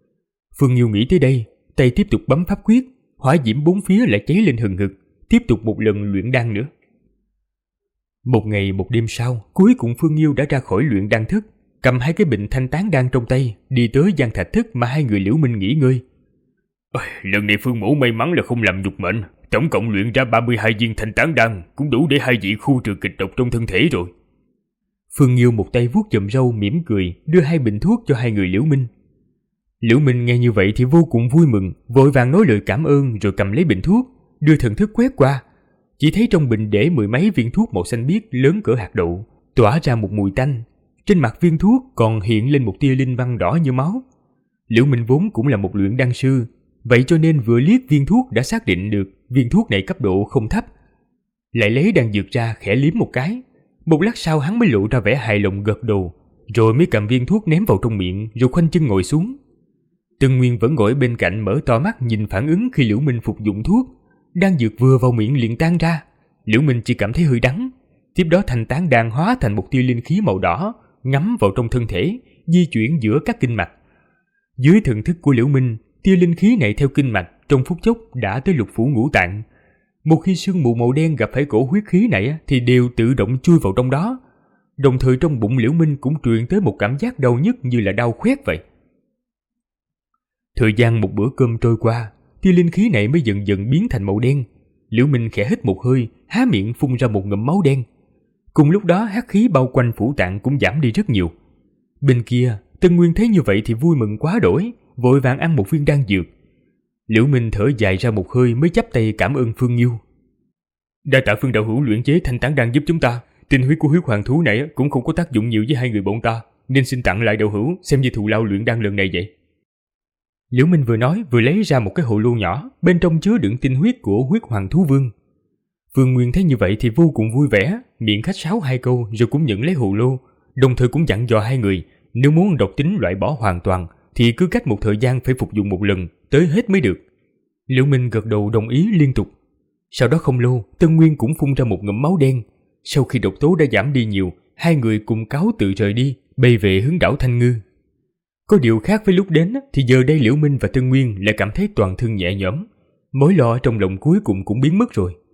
Phương Nghiêu nghĩ tới đây, tay tiếp tục bấm pháp quyết, hỏa diễm bốn phía lại cháy lên hừng hực, tiếp tục một lần luyện đan nữa. Một ngày một đêm sau, cuối cùng Phương Nghiêu đã ra khỏi luyện đan thất, cầm 2 cái bình thanh tán đan trong tay, đi tới gian thạch thất mà 2 người Liễu Minh nghỉ ngơi.
Lần này Phương mẫu may mắn là không làm nhục mệnh, tổng cộng luyện ra 32 viên thanh tán đan, cũng đủ để 2 vị khu trừ kịch độc trong thân thể rồi.
Phương Nghiêu một tay vuốt chòm râu mỉm cười, đưa 2 bình thuốc cho 2 người Liễu Minh. Liễu Minh nghe như vậy thì vô cùng vui mừng, vội vàng nói lời cảm ơn rồi cầm lấy bình thuốc, đưa thần thức quét qua. Chỉ thấy trong bình để 10 mấy viên thuốc màu xanh biếc lớn cỡ hạt đậu, tỏa ra một mùi tanh. Trên mặt viên thuốc còn hiện lên một tia linh văn đỏ như máu. Liễu Minh vốn cũng là một luyện đan sư, vậy cho nên vừa liếc viên thuốc đã xác định được viên thuốc này cấp độ không thấp. Lại lấy đan dược ra khẽ liếm một cái. Một lát sau hắn mới lộ ra vẻ hài lòng gật đầu, rồi mới cầm viên thuốc ném vào trong miệng rồi khoanh chân ngồi xuống. Tân Nguyên vẫn ngồi bên cạnh mở to mắt nhìn phản ứng khi Liễu Minh phục dụng thuốc. Đan dược vừa vào miệng liền tan ra. Liễu Minh chỉ cảm thấy hơi đắng. Tiếp đó thanh tán đan hóa thành một tia linh khí màu đỏ, ngấm vào trong thân thể, di chuyển giữa các kinh mạch. Dưới thần thức của Liễu Minh, tia linh khí này theo kinh mạch trong phút chốc đã tới lục phủ ngũ tạng. Một khi sương mù màu đen gặp phải cổ huyết khí này thì đều tự động chui vào trong đó. Đồng thời trong bụng Liễu Minh cũng truyền tới một cảm giác đau nhức như là đau khoét vậy. Thời gian một bữa cơm trôi qua, tia linh khí này mới dần dần biến thành màu đen. Liễu Minh khẽ hít một hơi, há miệng phun ra một ngụm máu đen. Cùng lúc đó hắc khí bao quanh phủ tạng cũng giảm đi rất nhiều. Bên kia, Tân Nguyên thấy như vậy thì vui mừng quá đỗi, vội vàng ăn một viên đan dược. Liễu Minh thở dài ra một hơi mới chắp tay cảm ơn Phương Nghiêu.
Đa tạ Phương đạo hữu luyện chế thanh tán đan giúp chúng ta. Tinh huyết của huyết hoàng thú này cũng không có tác dụng nhiều với 2 người bọn ta, nên xin tặng lại đạo hữu xem như thù lao luyện đan lần này vậy.
Liễu Minh vừa nói vừa lấy ra một cái hồ lô nhỏ, bên trong chứa đựng tinh huyết của huyết hoàng thú vương. Phương Nguyên thấy như vậy thì vô cùng vui vẻ, miệng khách sáo 2 câu rồi cũng nhận lấy hồ lô, đồng thời cũng dặn dò 2 người nếu muốn độc tính loại bỏ hoàn toàn thì cứ cách một thời gian phải phục dụng một lần, tới hết mới được. Liễu Minh gật đầu đồng ý liên tục. Sau đó không lâu, Tân Nguyên cũng phun ra một ngụm máu đen. Sau khi độc tố đã giảm đi nhiều, 2 người cùng cáo từ rời đi, bay về hướng đảo Thanh Ngư. Có điều khác với lúc đến thì giờ đây Liễu Minh và Tân Nguyên lại cảm thấy toàn thân nhẹ nhõm, mối lo trong lòng cuối cùng cũng biến mất rồi.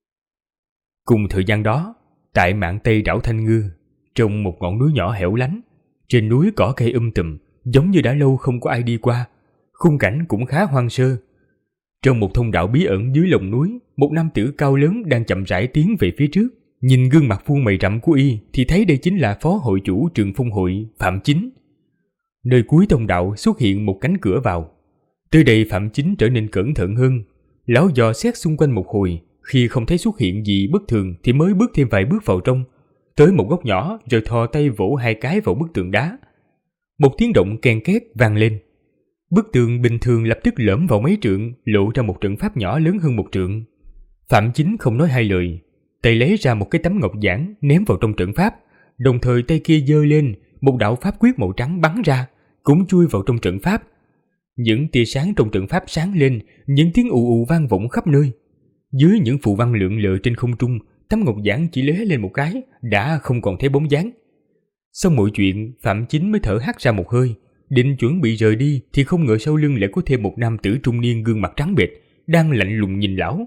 Cùng thời gian đó, tại mạn tây đảo Thanh Ngư, trong một ngọn núi nhỏ hẻo lánh, trên núi cỏ cây tùm, giống như đã lâu không có ai đi qua, khung cảnh cũng khá hoang sơ. Trong một thông đạo bí ẩn dưới lòng núi, một nam tử cao lớn đang chậm rãi tiến về phía trước. Nhìn gương mặt vuông mày rậm của y thì thấy đây chính là phó hội chủ Trường Phong hội Phạm Chính. Nơi cuối thông đạo xuất hiện một cánh cửa vào. Tới đây Phạm Chính trở nên cẩn thận hơn. Lão dò xét xung quanh một hồi, khi không thấy xuất hiện gì bất thường thì mới bước thêm vài bước vào trong, tới một góc nhỏ rồi thò tay vỗ 2 cái vào bức tường đá. Một tiếng động ken két vang lên. Bức tường bình thường lập tức lõm vào mấy trượng, lộ ra một trận pháp nhỏ lớn hơn 1 trượng. Phạm Chính không nói 2 lời, tay lấy ra một cái tấm ngọc giản ném vào trong trận pháp, đồng thời tay kia giơ lên, một đạo pháp quyết màu trắng bắn ra, cũng chui vào trong trận pháp. Những tia sáng trong trận pháp sáng lên, những tiếng ù ù vang vọng khắp nơi. Dưới những phù văn lượn lờ trên không trung, tấm ngọc giản chỉ lóe lên một cái, đã không còn thấy bóng dáng. Sau mọi chuyện, Phạm Chính mới thở hắt ra một hơi, định chuẩn bị rời đi thì không ngờ sau lưng lại có thêm một nam tử trung niên gương mặt trắng bệch, đang lạnh lùng nhìn lão.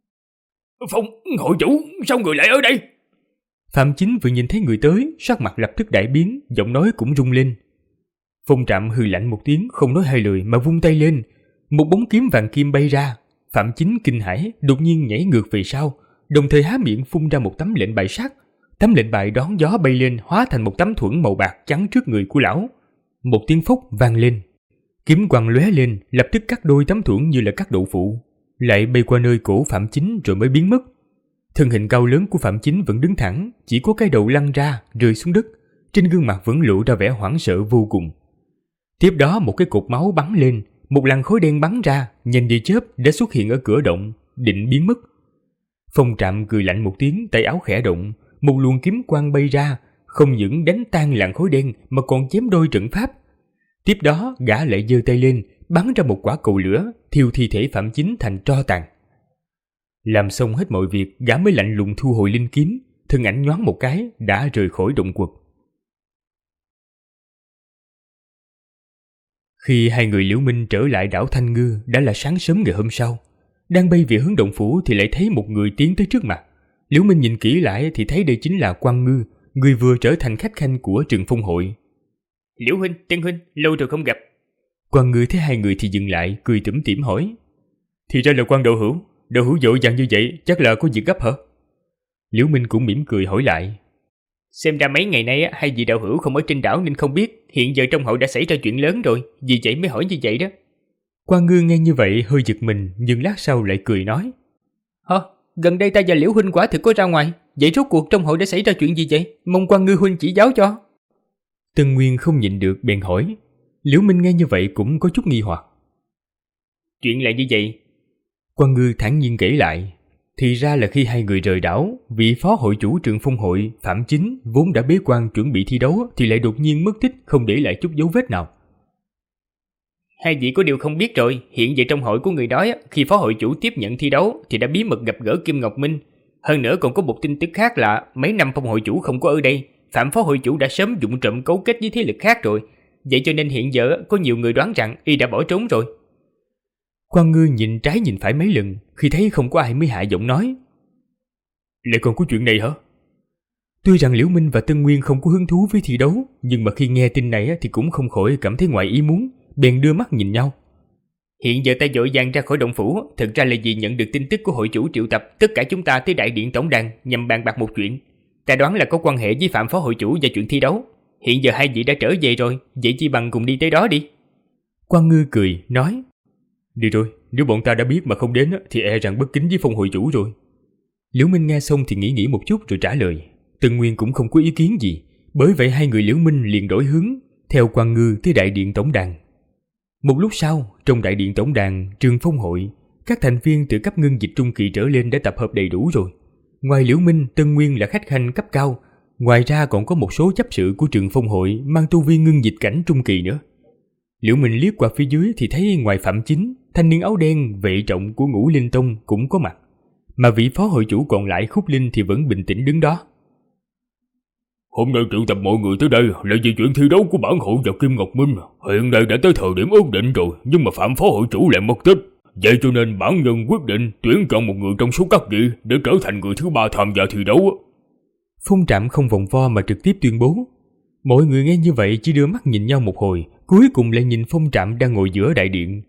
Phong hội chủ, sao người lại ở đây?
Phạm Chính vừa nhìn thấy người tới, sắc mặt lập tức đại biến, giọng nói cũng rung lên. Phong Trạm hừ lạnh một tiếng, không nói 2 lời mà vung tay lên, một bóng kiếm vàng kim bay ra. Phạm Chính kinh hãi, đột nhiên nhảy ngược về sau, đồng thời há miệng phun ra một tấm lệnh bài sắt. Tấm lệnh bài đón gió bay lên, hóa thành một tấm thuẫn màu bạc chắn trước người của lão. Một tiếng phốc vang lên, kiếm quang lóe lên, lập tức cắt đôi tấm thuẫn như là cắt đậu phụ, lại bay qua nơi cổ Phạm Chính rồi mới biến mất. Thân hình cao lớn của Phạm Chính vẫn đứng thẳng, chỉ có cái đầu lăn ra rơi xuống đất, trên gương mặt vẫn lộ ra vẻ hoảng sợ vô cùng. Tiếp đó một cái cột máu bắn lên, một làn khói đen bắn ra, nhanh như chớp đã xuất hiện ở cửa động, định biến mất. Phong Trạm cười lạnh một tiếng, tay áo khẽ động, một luồng kiếm quang bay ra, không những đánh tan làn khói đen mà còn chém đôi trận pháp. Tiếp đó gã lại giơ tay lên, bắn ra một quả cầu lửa, thiêu thi thể Phạm Chính thành tro tàn. Làm xong hết mọi việc, gã mới lạnh lùng thu hồi linh kiếm, thân ảnh nhoáng một cái đã rời khỏi động quật. Khi hai người Liễu Minh trở lại đảo Thanh Ngư đã là sáng sớm ngày hôm sau. Đang bay về hướng động phủ thì lại thấy một người tiến tới trước mặt. Liễu Minh nhìn kỹ lại thì thấy đây chính là Quan Ngư, người vừa trở thành khách khanh của Trường Phong hội.
Liễu huynh, Tân huynh, lâu rồi không gặp.
Quan Ngư thấy hai người thì dừng lại, cười tủm tỉm hỏi.
Thì ra là Quan đạo hữu vội vàng như vậy, chắc là có việc gấp hả?
Liễu Minh cũng mỉm cười hỏi lại.
Xem ra mấy ngày nay hai vị đạo hữu không ở trên đảo nên không biết, hiện giờ trong hội đã xảy ra chuyện lớn rồi, vì vậy mới hỏi như vậy đó.
Quan Ngư nghe như vậy hơi giật mình, nhưng lát sau lại cười nói.
Gần đây ta và Liễu huynh quả thực có ra ngoài, vậy rốt cuộc trong hội đã xảy ra chuyện gì vậy? Mong Quan Ngư huynh chỉ giáo cho.
Tân Nguyên không nhịn được bèn hỏi. Liễu Minh nghe như vậy cũng có chút nghi hoặc.
Chuyện là như vậy.
Quan Ngư thản nhiên kể lại. Thì ra là khi hai người rời đảo, vị phó hội chủ Trường Phong hội Phạm Chính vốn đã bế quan chuẩn bị thi đấu thì lại đột nhiên mất tích, không để lại chút dấu vết nào.
Hai vị có điều không biết rồi, hiện giờ trong hội của người đó khi phó hội chủ tiếp nhận thi đấu thì đã bí mật gặp gỡ Kim Ngọc Minh. Hơn nữa còn có một tin tức khác là mấy năm Phong hội chủ không có ở đây, Phạm phó hội chủ đã sớm dụng trộm cấu kết với thế lực khác rồi. Vậy cho nên hiện giờ có nhiều người đoán rằng y đã bỏ trốn rồi.
Quan Ngư nhìn trái nhìn phải mấy lần, khi thấy không có ai mới hạ giọng nói.
Lại còn có chuyện này hả?
Tuy rằng Liễu Minh và Tân Nguyên không có hứng thú với thi đấu, nhưng mà khi nghe tin này thì cũng không khỏi cảm thấy ngoài ý muốn, bèn đưa mắt nhìn nhau.
Hiện giờ ta vội vàng ra khỏi động phủ, thực ra là vì nhận được tin tức của hội chủ triệu tập tất cả chúng ta tới đại điện tổng đàn nhằm bàn bạc một chuyện. Ta đoán là có quan hệ với Phạm phó hội chủ và chuyện thi đấu. Hiện giờ hai vị đã trở về rồi, vậy chi bằng cùng đi tới đó đi.
Quan Ngư cười, nói.
Đi rồi, nếu bọn ta đã biết mà không đến thì e rằng bất kính với Phong hội chủ rồi.
Liễu Minh nghe xong thì nghĩ một chút rồi trả lời. Tân Nguyên cũng không có ý kiến gì, bởi vậy hai người Liễu Minh liền đổi hướng, theo Quan Ngư tới đại điện tổng đàn. Một lúc sau, trong đại điện tổng đàn Trường Phong hội, các thành viên từ cấp ngưng dịch trung kỳ trở lên đã tập hợp đầy đủ rồi. Ngoài Liễu Minh, Tân Nguyên là khách khanh cấp cao, ngoài ra còn có một số chấp sự của Trường Phong hội mang tu vi ngưng dịch cảnh trung kỳ nữa. Liễu Minh liếc qua phía dưới thì thấy ngoài Phạm Chính, thanh niên áo đen vệ trọng của Ngũ Linh Tông cũng có mặt, mà vị phó hội chủ còn lại Khúc Linh thì vẫn bình tĩnh đứng đó.
Hôm nay triệu tập mọi người tới đây là vì chuyện thi đấu của bản hội và Kim Ngọc Minh. Hiện nay đã tới thời điểm ước định rồi, nhưng mà Phạm phó hội chủ lại mất tích. Vậy cho nên bản nhân quyết định tuyển chọn một người trong số các vị để trở thành người thứ ba tham gia thi đấu.
Phong Trạm không vòng vo mà trực tiếp tuyên bố. Mọi người nghe như vậy chỉ đưa mắt nhìn nhau một hồi, cuối cùng lại nhìn Phong Trạm đang ngồi giữa đại điện.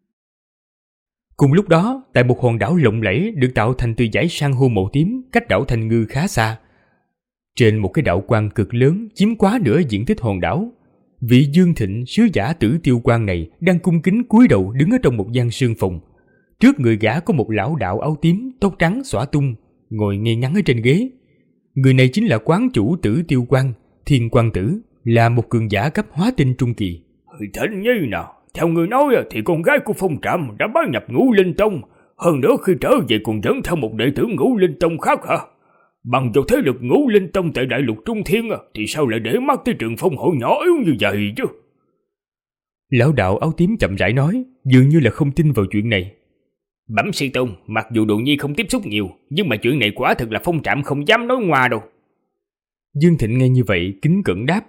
Cùng lúc đó, tại một hòn đảo lộng lẫy được tạo thành từ dải san hô màu tím cách đảo Thanh Ngư khá xa. Trên một cái đạo quan cực lớn chiếm quá nửa diện tích hòn đảo, vị Dương Thịnh sứ giả Tử Tiêu Quan này đang cung kính cúi đầu đứng ở trong một gian sương phòng. Trước người gã có một lão đạo áo tím, tóc trắng xõa tung, ngồi ngay ngắn ở trên ghế. Người này chính là quán chủ Tử Tiêu Quan, Thiên Quan Tử, là một cường giả cấp hóa tinh trung kỳ.
Thịnh nhi nào, theo người nói thì con gái của Phong Trạm đã bái nhập Ngũ Linh Tông, hơn nữa khi trở về còn dẫn theo một đệ tử Ngũ Linh Tông khác hả? Bằng vào thế lực Ngũ Linh Tông tại Đại Lục Trung Thiên thì sao lại để mắt tới Trường Phong hội nhỏ yếu như vậy chứ?
Lão đạo áo tím chậm rãi nói, dường như là không tin vào chuyện này.
Bẩm sư tôn, mặc dù Đồ Nhi không tiếp xúc nhiều, nhưng mà chuyện này quả thực là Phong Trạm không dám nói ngoa đâu.
Dương Thịnh nghe như vậy kính cẩn đáp.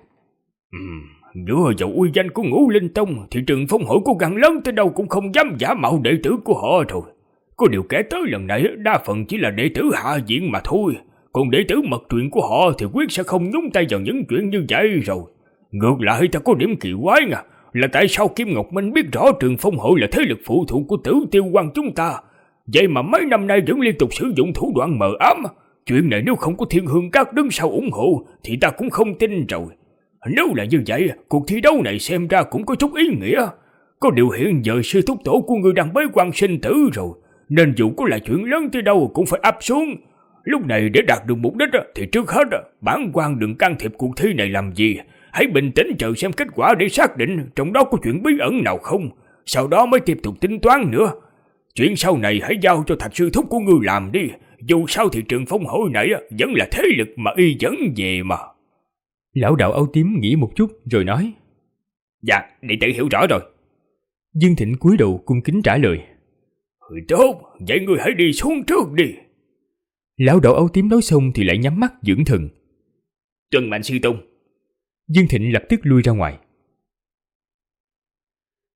Dựa vào uy danh của Ngũ Linh Tông thì Trường Phong hội có gan lớn tới đâu cũng không dám giả mạo đệ tử của họ rồi. Có điều kể tới lần này đa phần chỉ là đệ tử hạ viện mà thôi, còn đệ tử mật truyền của họ thì quyết sẽ không nhúng tay vào những chuyện như vậy rồi. Ngược lại ta có điểm kỳ quái là tại sao Kim Ngọc Minh biết rõ Trường Phong hội là thế lực phụ thuộc của Tử Tiêu Quan chúng ta, vậy mà mấy năm nay vẫn liên tục sử dụng thủ đoạn mờ ám. Chuyện này nếu không có Thiên Hương Các đứng sau ủng hộ thì ta cũng không tin rồi. Nếu là như vậy, cuộc thi đấu này xem ra cũng có chút ý nghĩa. Có điều hiện giờ sư thúc tổ của ngươi đang bế quan sinh tử rồi, nên dù có là chuyện lớn tới đâu cũng phải áp xuống. Lúc này để đạt được mục đích thì trước hết bản quan đừng can thiệp cuộc thi này làm gì. Hãy bình tĩnh chờ xem kết quả để xác định trong đó có chuyện bí ẩn nào không, sau đó mới tiếp tục tính toán nữa. Chuyện sau này hãy giao cho thạch sư thúc của ngươi làm đi, dù sao thì Trường Phong hội này vẫn là thế lực mà y dẫn về mà.
Lão đạo áo tím nghĩ một chút rồi nói.
Dạ, đệ tử hiểu rõ rồi.
Dương Thịnh cúi đầu cung kính trả lời.
Tốt, vậy ngươi hãy đi xuống trước đi.
Lão đạo áo tím nói xong thì lại nhắm mắt dưỡng thần.
Tuân mệnh sư tôn.
Dương Thịnh lập tức lui ra ngoài.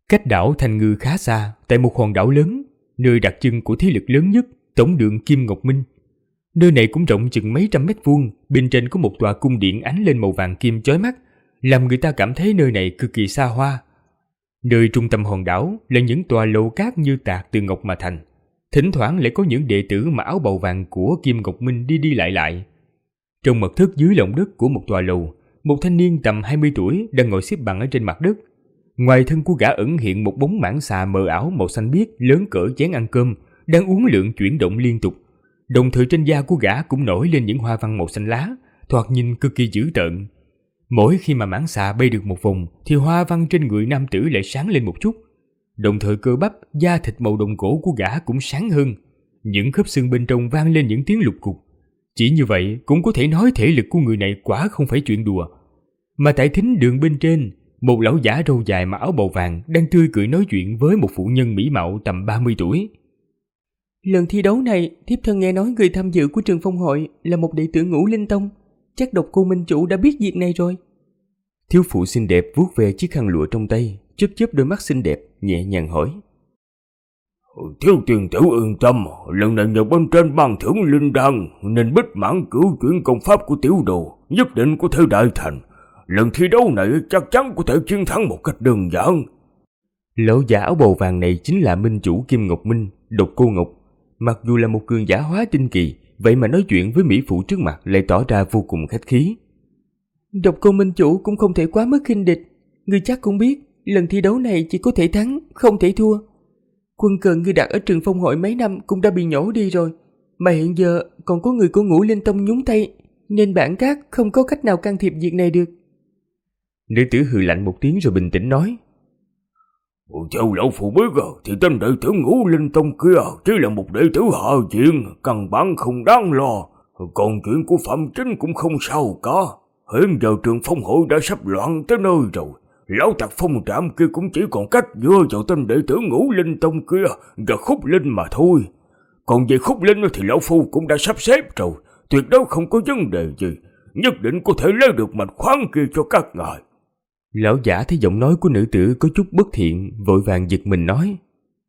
Cách đảo Thanh Ngư khá xa, tại một hòn đảo lớn, nơi đặt chân của thế lực lớn nhất, tổng đường Kim Ngọc Minh. Nơi này cũng rộng chừng mấy trăm mét vuông, bên trên có một tòa cung điện ánh lên màu vàng kim chói mắt, làm người ta cảm thấy nơi này cực kỳ xa hoa. Nơi trung tâm hòn đảo là những tòa lầu cát như tạc từ ngọc mà thành. Thỉnh thoảng lại có những đệ tử mặc áo bào vàng của Kim Ngọc Minh đi đi lại lại. Trong mật thất dưới lòng đất của một tòa lầu, một thanh niên tầm 20 tuổi đang ngồi xếp bằng ở trên mặt đất. Ngoài thân của gã ẩn hiện một bóng mãng xà mờ ảo màu xanh biếc lớn cỡ chén ăn cơm, đang uốn lượn chuyển động liên tục. Đồng thời trên da của gã cũng nổi lên những hoa văn màu xanh lá, thoạt nhìn cực kỳ dữ tợn. Mỗi khi mà mãng xà bay được một vòng thì hoa văn trên người nam tử lại sáng lên một chút. Đồng thời cơ bắp, da thịt màu đồng cổ của gã cũng sáng hơn. Những khớp xương bên trong vang lên những tiếng lục cục. Chỉ như vậy cũng có thể nói thể lực của người này quả không phải chuyện đùa. Mà tại thính đường bên trên, một lão giả râu dài mặc áo bào vàng đang tươi cười nói chuyện với một phụ nhân mỹ mạo tầm 30 tuổi.
Lần thi đấu này, thiếp thân nghe nói người tham dự của trường phong hội là một đệ tử Ngũ Linh Tông. Chắc Độc Cô Minh chủ đã biết việc này rồi.
Thiếu phụ xinh đẹp vuốt về chiếc khăn lụa trong tay, chớp chớp đôi mắt xinh đẹp, nhẹ nhàng hỏi.
Thiếu tiền tử yên tâm, lần này nhờ bên trên ban thưởng linh đan, nên bích mãn cửu chuyển công pháp của tiểu đồ nhất định có thể đại thành. Lần thi đấu này chắc chắn có thể chiến thắng một cách đơn giản.
Lão giả áo bào vàng này chính là minh chủ Kim Ngọc Minh, Độc Cô Ngọc. Mặc dù là một cường giả hóa tinh kỳ, vậy mà nói chuyện với mỹ phụ trước mặt lại tỏ ra vô cùng khách khí.
Độc Cô Minh chủ cũng không thể quá mức khinh địch. Ngươi chắc cũng biết, lần thi đấu này chỉ có thể thắng, không thể thua. Quân cờ ngươi đặt ở trường phong hội mấy năm cũng đã bị nhổ đi rồi, mà hiện giờ còn có người của Ngũ Linh Tông nhúng tay, nên bản các không có cách nào can thiệp việc này được.
Nữ tử hừ lạnh một tiếng rồi bình tĩnh nói.
Theo lão phụ biết thì tên đệ tử Ngũ Linh Tông kia chỉ là một đệ tử hạ viện, căn bản không đáng lo. Còn chuyện của Phạm Chính cũng không sao cả. Hiện giờ trường phong hội đã sắp loạn tới nơi rồi. Lão tặc phong trạm kia cũng chỉ còn cách dựa vào tên đệ tử Ngũ Linh Tông kia và Khúc Linh mà thôi. Còn về Khúc Linh thì lão phu cũng đã sắp xếp rồi, tuyệt đối không có vấn đề gì, nhất định có thể lấy được mạch khoáng kia cho các ngài.
Lão giả thấy giọng nói của nữ tử có chút bất thiện, vội vàng giật mình nói.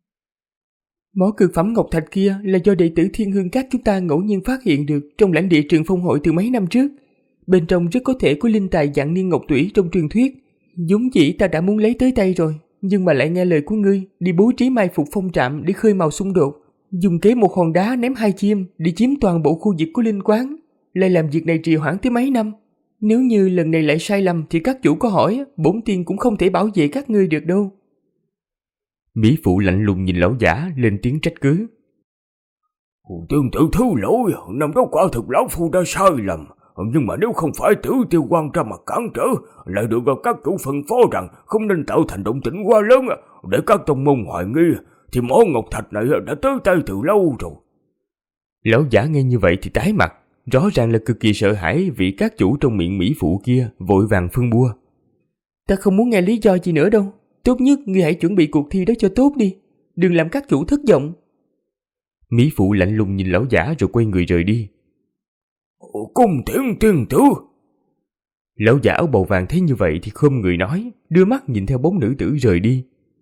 Mỏ cực phẩm ngọc thạch kia là do đệ tử Thiên Hương Các chúng ta ngẫu nhiên phát hiện được trong lãnh địa trường phong hội từ mấy năm trước. Bên trong rất có thể có linh tài dạng niên ngọc tủy trong truyền thuyết. Vốn dĩ ta đã muốn lấy tới tay rồi, nhưng mà lại nghe lời của ngươi đi bố trí mai phục phong trạm để khơi mào xung đột, dùng kế một hòn đá ném hai chim để chiếm toàn bộ khu vực của linh quán, lại làm việc này trì hoãn tới mấy năm. Nếu như lần này lại sai lầm thì các chủ có hỏi, bổn tiên cũng không thể bảo vệ các ngươi được đâu.
Mỹ phụ lạnh lùng nhìn lão giả, lên tiếng trách cứ.
Tiên tử thứ lỗi, năm đó quả thực lão phu đã sai lầm. Nhưng mà nếu không phải Tử Tiêu Quan ra mặt cản trở, lại được các chủ phân phó rằng không nên tạo thành động tĩnh quá lớn để các tông môn hoài nghi, thì mỏ ngọc thạch này đã tới tay từ lâu rồi.
Lão giả nghe như vậy thì tái mặt, rõ ràng là cực kỳ sợ hãi vì các chủ trong miệng mỹ phụ kia vội vàng phân bua.
Ta không muốn nghe lý do gì nữa đâu, tốt nhất ngươi hãy chuẩn bị cuộc thi đó cho tốt đi, đừng làm các chủ thất vọng.
Mỹ phụ lạnh lùng nhìn lão giả rồi quay người rời đi.
Cung tiễn tiên tử.
Lão giả áo bào vàng thấy như vậy thì khom người nói, đưa mắt nhìn theo bóng nữ tử rời đi.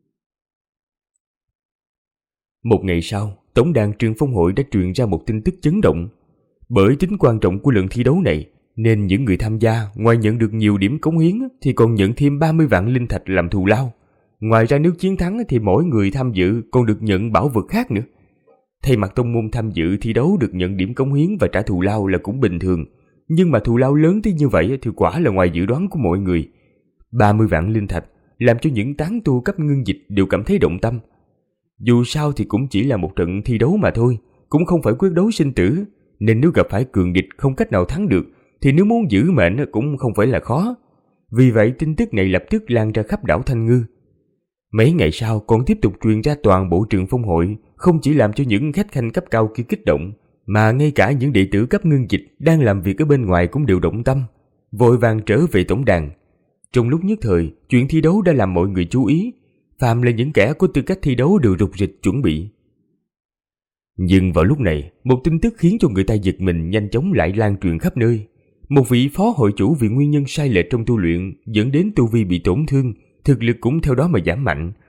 Một ngày sau, tổng đàn trường phong hội đã truyền ra một tin tức chấn động. Bởi tính quan trọng của lần thi đấu này, nên những người tham gia ngoài nhận được nhiều điểm cống hiến thì còn nhận thêm 30 vạn linh thạch làm thù lao. Ngoài ra nếu chiến thắng thì mỗi người tham dự còn được nhận bảo vật khác nữa. Thay mặt tông môn tham dự thi đấu được nhận điểm cống hiến và trả thù lao là cũng bình thường, nhưng mà thù lao lớn tới như vậy thì quả là ngoài dự đoán của mọi người. 30 vạn linh thạch làm cho những tán tu cấp ngưng dịch đều cảm thấy động tâm. Dù sao thì cũng chỉ là một trận thi đấu mà thôi, cũng không phải quyết đấu sinh tử, nên nếu gặp phải cường địch không cách nào thắng được thì nếu muốn giữ mệnh cũng không phải là khó. Vì vậy tin tức này lập tức lan ra khắp đảo Thanh Ngư. Mấy ngày sau còn tiếp tục truyền ra toàn bộ trường phong hội, không chỉ làm cho những khách khanh cấp cao kia kích động, mà ngay cả những đệ tử cấp ngưng dịch đang làm việc ở bên ngoài cũng đều động tâm, vội vàng trở về tổng đàn. Trong lúc nhất thời, chuyện thi đấu đã làm mọi người chú ý, phàm là những kẻ có tư cách thi đấu đều rục rịch chuẩn bị. Nhưng vào lúc này, một tin tức khiến cho người ta giật mình nhanh chóng lại lan truyền khắp nơi. Một vị phó hội chủ vì nguyên nhân sai lệch trong tu luyện dẫn đến tu vi bị tổn thương, thực lực cũng theo đó mà giảm mạnh,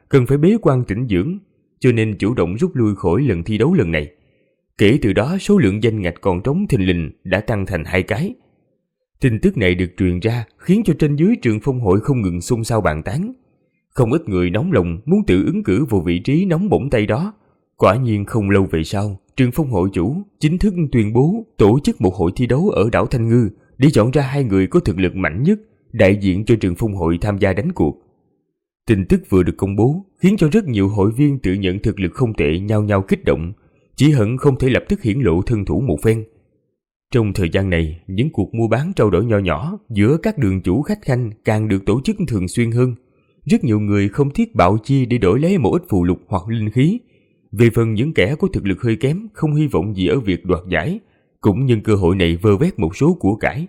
cần phải bế quan tĩnh dưỡng, cho nên chủ động rút lui khỏi lần thi đấu lần này. Kể từ đó số lượng danh ngạch còn trống thình lình đã tăng thành 2 cái. Tin tức này được truyền ra khiến cho trên dưới Trường Phong hội không ngừng xôn xao bàn tán. Không ít người nóng lòng muốn tự ứng cử vào vị trí nóng bỏng tay đó. Quả nhiên không lâu về sau, Trường Phong hội chủ chính thức tuyên bố tổ chức một hội thi đấu ở đảo Thanh Ngư để chọn ra 2 người có thực lực mạnh nhất đại diện cho Trường Phong hội tham gia đánh cuộc. Tin tức vừa được công bố khiến cho rất nhiều hội viên tự nhận thực lực không tệ nhao nhao kích động, chỉ hận không thể lập tức hiển lộ thân thủ một phen. Trong thời gian này, những cuộc mua bán trao đổi nho nhỏ giữa các đường chủ khách khanh càng được tổ chức thường xuyên hơn. Rất nhiều người không tiếc bạo chi để đổi lấy một ít phù lục hoặc linh khí. Về phần những kẻ có thực lực hơi kém không hy vọng gì ở việc đoạt giải, cũng nhân cơ hội này vơ vét một số của cải.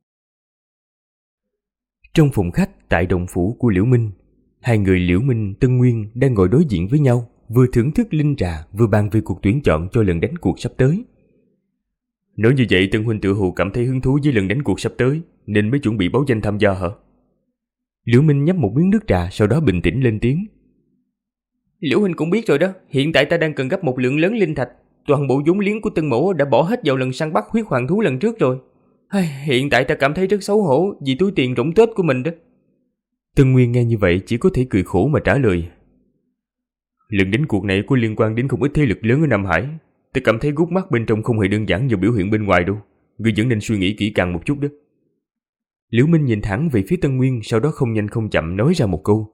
Trong phòng khách tại đồng phủ của Liễu Minh, 2 người Liễu Minh, Tân Nguyên đang ngồi đối diện với nhau, vừa thưởng thức linh trà vừa bàn về cuộc tuyển chọn cho lần đánh cuộc sắp tới. Nói như vậy, Tân huynh tự hồ cảm thấy hứng thú với lần đánh cuộc sắp tới, nên mới chuẩn bị báo danh tham gia hả? Liễu Minh nhấp một miếng nước trà, sau đó bình tĩnh lên tiếng.
Liễu huynh cũng biết rồi đó, hiện tại ta đang cần gấp một lượng lớn linh thạch. Toàn bộ vốn liếng của Tân mỗ đã bỏ hết vào lần săn bắt huyết hoàng thú lần trước rồi. Hiện tại ta cảm thấy rất xấu hổ vì túi tiền rỗng tuếch của mình đó.
Tân Nguyên nghe như vậy chỉ có thể cười khổ mà trả lời. Lần đánh cuộc này có liên quan đến không ít thế lực lớn ở Nam Hải. Ta cảm thấy gút mắt bên trong không hề đơn giản như biểu hiện bên ngoài đâu. Ngươi vẫn nên suy nghĩ kỹ càng một chút đó. Liễu Minh nhìn thẳng về phía Tân Nguyên, sau đó không nhanh không chậm nói ra một câu.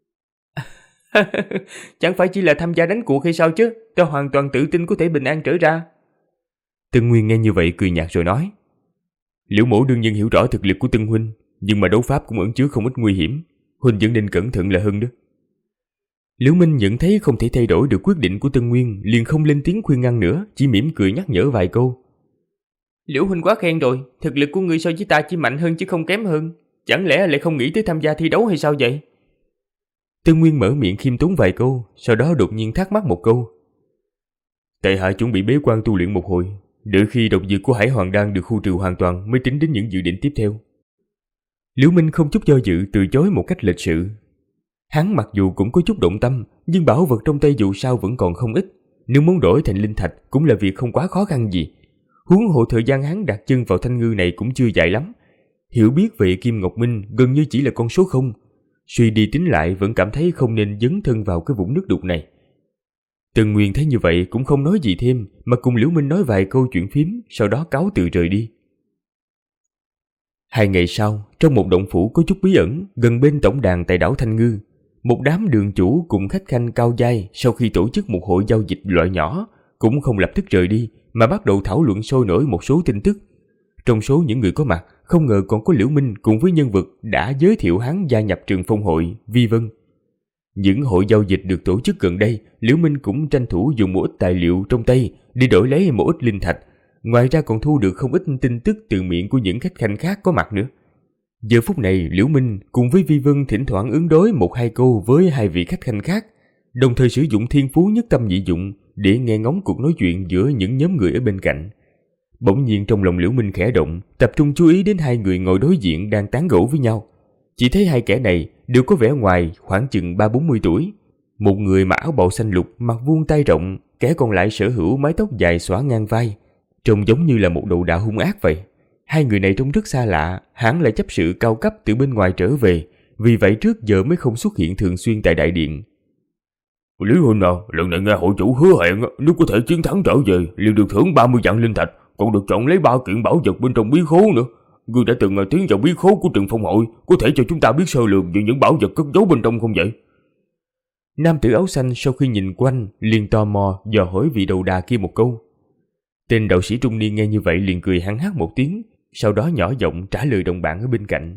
Chẳng phải chỉ là tham gia đánh cuộc hay sao chứ? Ta hoàn toàn tự tin có thể bình an trở ra.
Tân Nguyên nghe như vậy cười nhạt rồi nói. Liễu mỗ đương nhiên hiểu rõ thực lực của Tân huynh, nhưng mà đấu pháp cũng ẩn chứa không ít nguy hiểm. Huynh vẫn nên cẩn thận là hơn đó. Liễu Minh nhận thấy không thể thay đổi được quyết định của Tân Nguyên, liền không lên tiếng khuyên ngăn nữa, chỉ mỉm cười nhắc nhở vài câu.
Liễu huynh quá khen rồi, thực lực của ngươi so với ta chỉ mạnh hơn chứ không kém hơn. Chẳng lẽ lại không nghĩ tới tham gia thi đấu hay sao vậy?
Tân Nguyên mở miệng khiêm tốn vài câu, sau đó đột nhiên thắc mắc một câu. Tại hạ chuẩn bị bế quan tu luyện một hồi, đợi khi độc dược của Hải Hoàng Đan được khu trừ hoàn toàn mới tính đến những dự định tiếp theo. Liễu Minh không chút do dự từ chối một cách lịch sự. Hắn mặc dù cũng có chút động tâm, nhưng bảo vật trong tay dù sao vẫn còn không ít. Nếu muốn đổi thành linh thạch cũng là việc không quá khó khăn gì. Huống hồ thời gian hắn đặt chân vào Thanh Ngư này cũng chưa dài lắm. Hiểu biết về Kim Ngọc Minh gần như chỉ là con số 0. Suy đi tính lại vẫn cảm thấy không nên dấn thân vào cái vũng nước đục này. Tần Nguyên thấy như vậy cũng không nói gì thêm, mà cùng Liễu Minh nói vài câu chuyện phím, sau đó cáo từ rời đi. 2 ngày sau, trong một động phủ có chút bí ẩn gần bên tổng đàn tại đảo Thanh Ngư, một đám đường chủ cùng khách khanh cao giai sau khi tổ chức một hội giao dịch loại nhỏ cũng không lập tức rời đi, mà bắt đầu thảo luận sôi nổi một số tin tức. Trong số những người có mặt, không ngờ còn có Liễu Minh cùng với nhân vật đã giới thiệu hắn gia nhập Trường Phong hội, Vi Vân. Những hội giao dịch được tổ chức gần đây, Liễu Minh cũng tranh thủ dùng một ít tài liệu trong tay để đổi lấy một ít linh thạch. Ngoài ra còn thu được không ít tin tức từ miệng của những khách khanh khác có mặt nữa. Giờ phút này, Liễu Minh cùng với Vi Vân thỉnh thoảng ứng đối 1-2 câu với 2 vị khách khanh khác, đồng thời sử dụng thiên phú nhất tâm nhị dụng để nghe ngóng cuộc nói chuyện giữa những nhóm người ở bên cạnh. Bỗng nhiên trong lòng Liễu Minh khẽ động, tập trung chú ý đến 2 người ngồi đối diện đang tán gẫu với nhau. Chỉ thấy 2 kẻ này đều có vẻ ngoài khoảng chừng 30-40 tuổi. Một người mặc áo bào xanh lục, mặt vuông tay rộng, kẻ còn lại sở hữu mái tóc dài xõa ngang vai, trông giống như là một đầu đà hung ác vậy. 2 người này trông rất xa lạ, hẳn là chấp sự cao cấp từ bên ngoài trở về, vì vậy trước giờ mới không xuất hiện thường xuyên tại đại điện.
Lý huynh à, lần này nghe hội chủ hứa hẹn nếu có thể chiến thắng trở về liền được thưởng 30 vạn linh thạch, còn được chọn lấy 3 kiện bảo vật bên trong bí khố nữa. Ngươi đã từng tiến vào bí khố của Trường Phong hội, có thể cho chúng ta biết sơ lược về những bảo vật cất giấu bên trong không vậy?
Nam tử áo xanh sau khi nhìn quanh liền tò mò dò hỏi vị đầu đà kia một câu. Tên đạo sĩ trung niên nghe như vậy liền cười hăng hắc một tiếng, sau đó nhỏ giọng trả lời đồng bạn ở bên cạnh.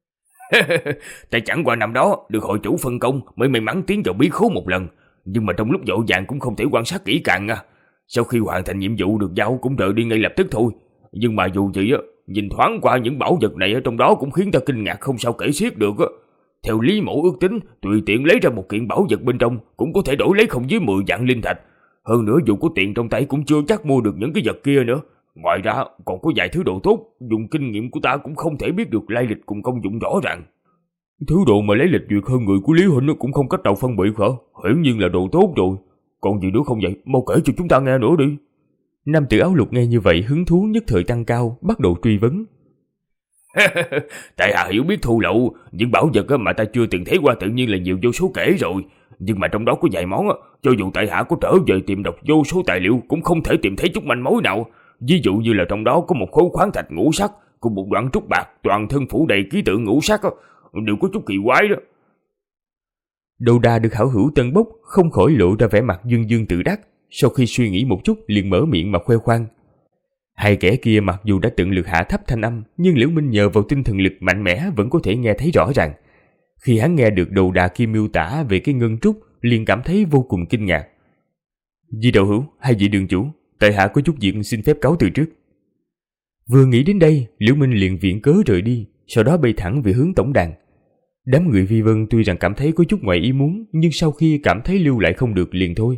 Ta chẳng qua năm đó được hội chủ phân công mới may mắn tiến vào bí khố một lần, nhưng mà trong lúc vội vàng cũng không thể quan sát kỹ càng à. Sau khi hoàn thành nhiệm vụ được giao cũng rời đi ngay lập tức thôi. Nhưng mà dù vậy á, nhìn thoáng qua những bảo vật này ở trong đó cũng khiến ta kinh ngạc không sao kể xiết được á. Theo Lý mẫu ước tính, tùy tiện lấy ra một kiện bảo vật bên trong cũng có thể đổi lấy không dưới 10 vạn linh thạch. Hơn nữa dù có tiền trong tay cũng chưa chắc mua được những cái vật kia nữa. Ngoài ra còn có vài thứ đồ tốt, dùng kinh nghiệm của ta cũng không thể biết được lai lịch cùng công dụng rõ ràng. Thứ đồ mà lấy lịch duyệt hơn người của Lý Huynh cũng không cách nào phân biệt hả? Hiển nhiên là đồ tốt rồi. Còn gì nữa không vậy? Mau kể cho chúng ta nghe nữa đi.
Nam tử áo lục nghe như vậy hứng thú nhất thời tăng cao, bắt đầu truy vấn.
Tại hạ hiểu biết thu lậu, những bảo vật mà ta chưa từng thấy qua tự nhiên là nhiều vô số kể rồi. Nhưng mà trong đó có vài món, cho dù tại hạ có trở về tìm đọc vô số tài liệu cũng không thể tìm thấy chút manh mối nào. Ví dụ như là trong đó có một khối khoáng thạch ngũ sắc, cùng một đoạn trúc bạc, toàn thân phủ đầy ký tự ngũ sắc, đều có chút kỳ quái đó.
Đầu đà được hảo hữu tân bốc, không khỏi lộ ra vẻ mặt dương dương tự đắc. Sau khi suy nghĩ một chút liền mở miệng mà khoe khoang. Hai kẻ kia mặc dù đã tận lực hạ thấp thanh âm, nhưng Liễu Minh nhờ vào tinh thần lực mạnh mẽ vẫn có thể nghe thấy rõ ràng. Khi hắn nghe được đầu đà kia miêu tả về cái ngân trúc, liền cảm thấy vô cùng kinh ngạc. Di đạo hữu, hai vị đường chủ, tại hạ có chút việc xin phép cáo từ trước. Vừa nghĩ đến đây, Liễu Minh liền viện cớ rời đi, sau đó bay thẳng về hướng tổng đàn. Đám người Vi Vân tuy rằng cảm thấy có chút ngoài ý muốn, nhưng sau khi cảm thấy lưu lại không được liền thôi.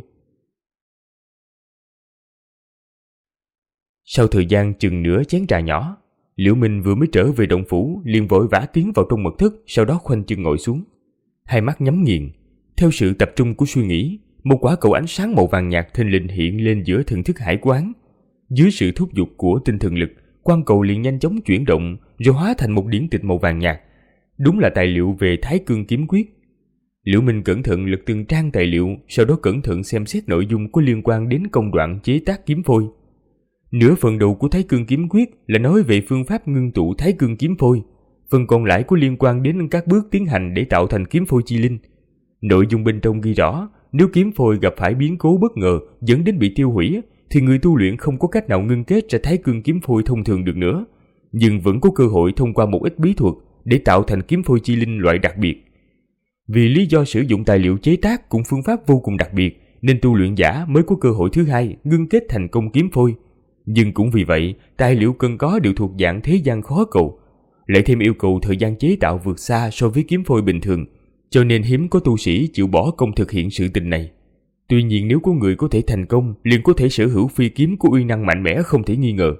Sau thời gian chừng nửa chén trà nhỏ, Liễu Minh vừa mới trở về động phủ liền vội vã tiến vào trong mật thất, sau đó khoanh chân ngồi xuống. Hai mắt nhắm nghiền, theo sự tập trung của suy nghĩ, một quả cầu ánh sáng màu vàng nhạt thình lình hiện lên giữa thần thức hải quán. Dưới sự thúc giục của tinh thần lực, quang cầu liền nhanh chóng chuyển động rồi hóa thành một điển tịch màu vàng nhạt. Đúng là tài liệu về Thái Cương Kiếm Quyết. Liễu Minh cẩn thận lật từng trang tài liệu, sau đó cẩn thận xem xét nội dung có liên quan đến công đoạn chế tác kiếm phôi. Nửa phần đầu của Thái Cương Kiếm Quyết là nói về phương pháp ngưng tụ Thái Cương Kiếm Phôi, phần còn lại có liên quan đến các bước tiến hành để tạo thành kiếm phôi chi linh. Nội dung bên trong ghi rõ, nếu kiếm phôi gặp phải biến cố bất ngờ dẫn đến bị tiêu hủy, thì người tu luyện không có cách nào ngưng kết ra Thái Cương Kiếm Phôi thông thường được nữa, nhưng vẫn có cơ hội thông qua một ít bí thuật để tạo thành kiếm phôi chi linh loại đặc biệt. Vì lý do sử dụng tài liệu chế tác cùng phương pháp vô cùng đặc biệt, nên tu luyện giả mới có cơ hội thứ hai ngưng kết thành công kiếm phôi. Nhưng cũng vì vậy, tài liệu cần có đều thuộc dạng thế gian khó cầu, lại thêm yêu cầu thời gian chế tạo vượt xa so với kiếm phôi bình thường, cho nên hiếm có tu sĩ chịu bỏ công thực hiện sự tình này. Tuy nhiên nếu có người có thể thành công, liền có thể sở hữu phi kiếm có uy năng mạnh mẽ không thể nghi ngờ.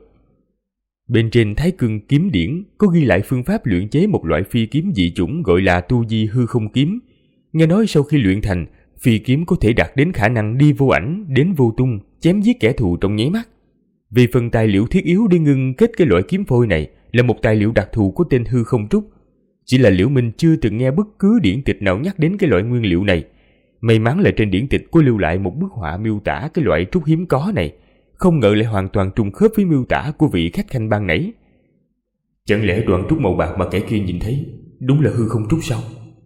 Bên trên Thái Cương Kiếm Điển có ghi lại phương pháp luyện chế một loại phi kiếm dị chủng gọi là Tu Di Hư Không Kiếm. Nghe nói sau khi luyện thành, phi kiếm có thể đạt đến khả năng đi vô ảnh, đến vô tung, chém giết kẻ thù trong nháy mắt. Vì phần tài liệu thiết yếu để ngưng kết cái loại kiếm phôi này là một tài liệu đặc thù có tên Hư Không Trúc. Chỉ là Liễu Minh chưa từng nghe bất cứ điển tịch nào nhắc đến cái loại nguyên liệu này. May mắn là trên điển tịch có lưu lại một bức họa miêu tả cái loại trúc hiếm có này, không ngờ lại hoàn toàn trùng khớp với miêu tả của vị khách khanh ban nãy. Chẳng lẽ đoạn trúc màu bạc mà kẻ kia nhìn thấy đúng là hư không trúc sao?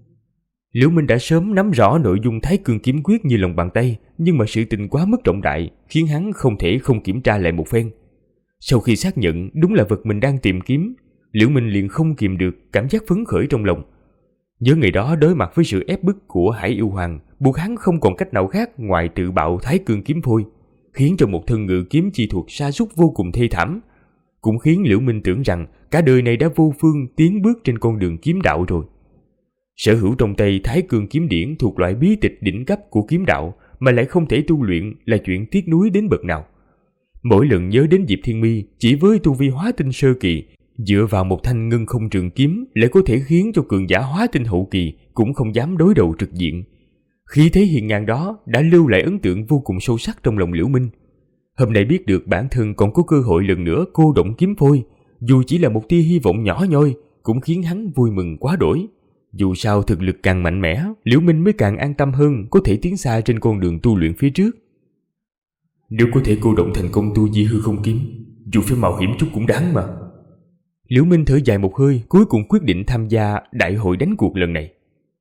Liễu Minh đã sớm nắm rõ nội dung Thái Cương Kiếm Quyết như lòng bàn tay, nhưng mà sự tình quá mức trọng đại khiến hắn không thể không kiểm tra lại một phen. Sau khi xác nhận đúng là vật mình đang tìm kiếm, Liễu Minh liền không kìm được cảm giác phấn khởi trong lòng. Nhớ ngày đó đối mặt với sự ép bức của Hải Yêu Hoàng, buộc hắn không còn cách nào khác ngoài tự bạo Thái Cương Kiếm Phôi, khiến cho một thân ngự kiếm chi thuật sa sút vô cùng thê thảm, cũng khiến Liễu Minh tưởng rằng cả đời này đã vô phương tiến bước trên con đường kiếm đạo rồi. Sở hữu trong tay Thái Cương Kiếm Điển thuộc loại bí tịch đỉnh cấp của kiếm đạo mà lại không thể tu luyện là chuyện tiếc nuối đến bậc nào. Mỗi lần nhớ đến Diệp Thiên Mi chỉ với tu vi hóa tinh sơ kỳ, dựa vào một thanh ngân không trường kiếm lại có thể khiến cho cường giả hóa tinh hậu kỳ cũng không dám đối đầu trực diện. Khí thế hiên ngang đó đã lưu lại ấn tượng vô cùng sâu sắc trong lòng Liễu Minh. Hôm nay biết được bản thân còn có cơ hội lần nữa cô động kiếm phôi, dù chỉ là một tia hy vọng nhỏ nhoi, cũng khiến hắn vui mừng quá đổi. Dù sao thực lực càng mạnh mẽ, Liễu Minh mới càng an tâm hơn có thể tiến xa trên con đường tu luyện phía trước. Nếu có thể cô động thành công Tu Di Hư Không Kiếm, dù phải mạo hiểm chút cũng đáng mà. Liễu Minh thở dài một hơi, cuối cùng quyết định tham gia đại hội đánh cuộc lần này.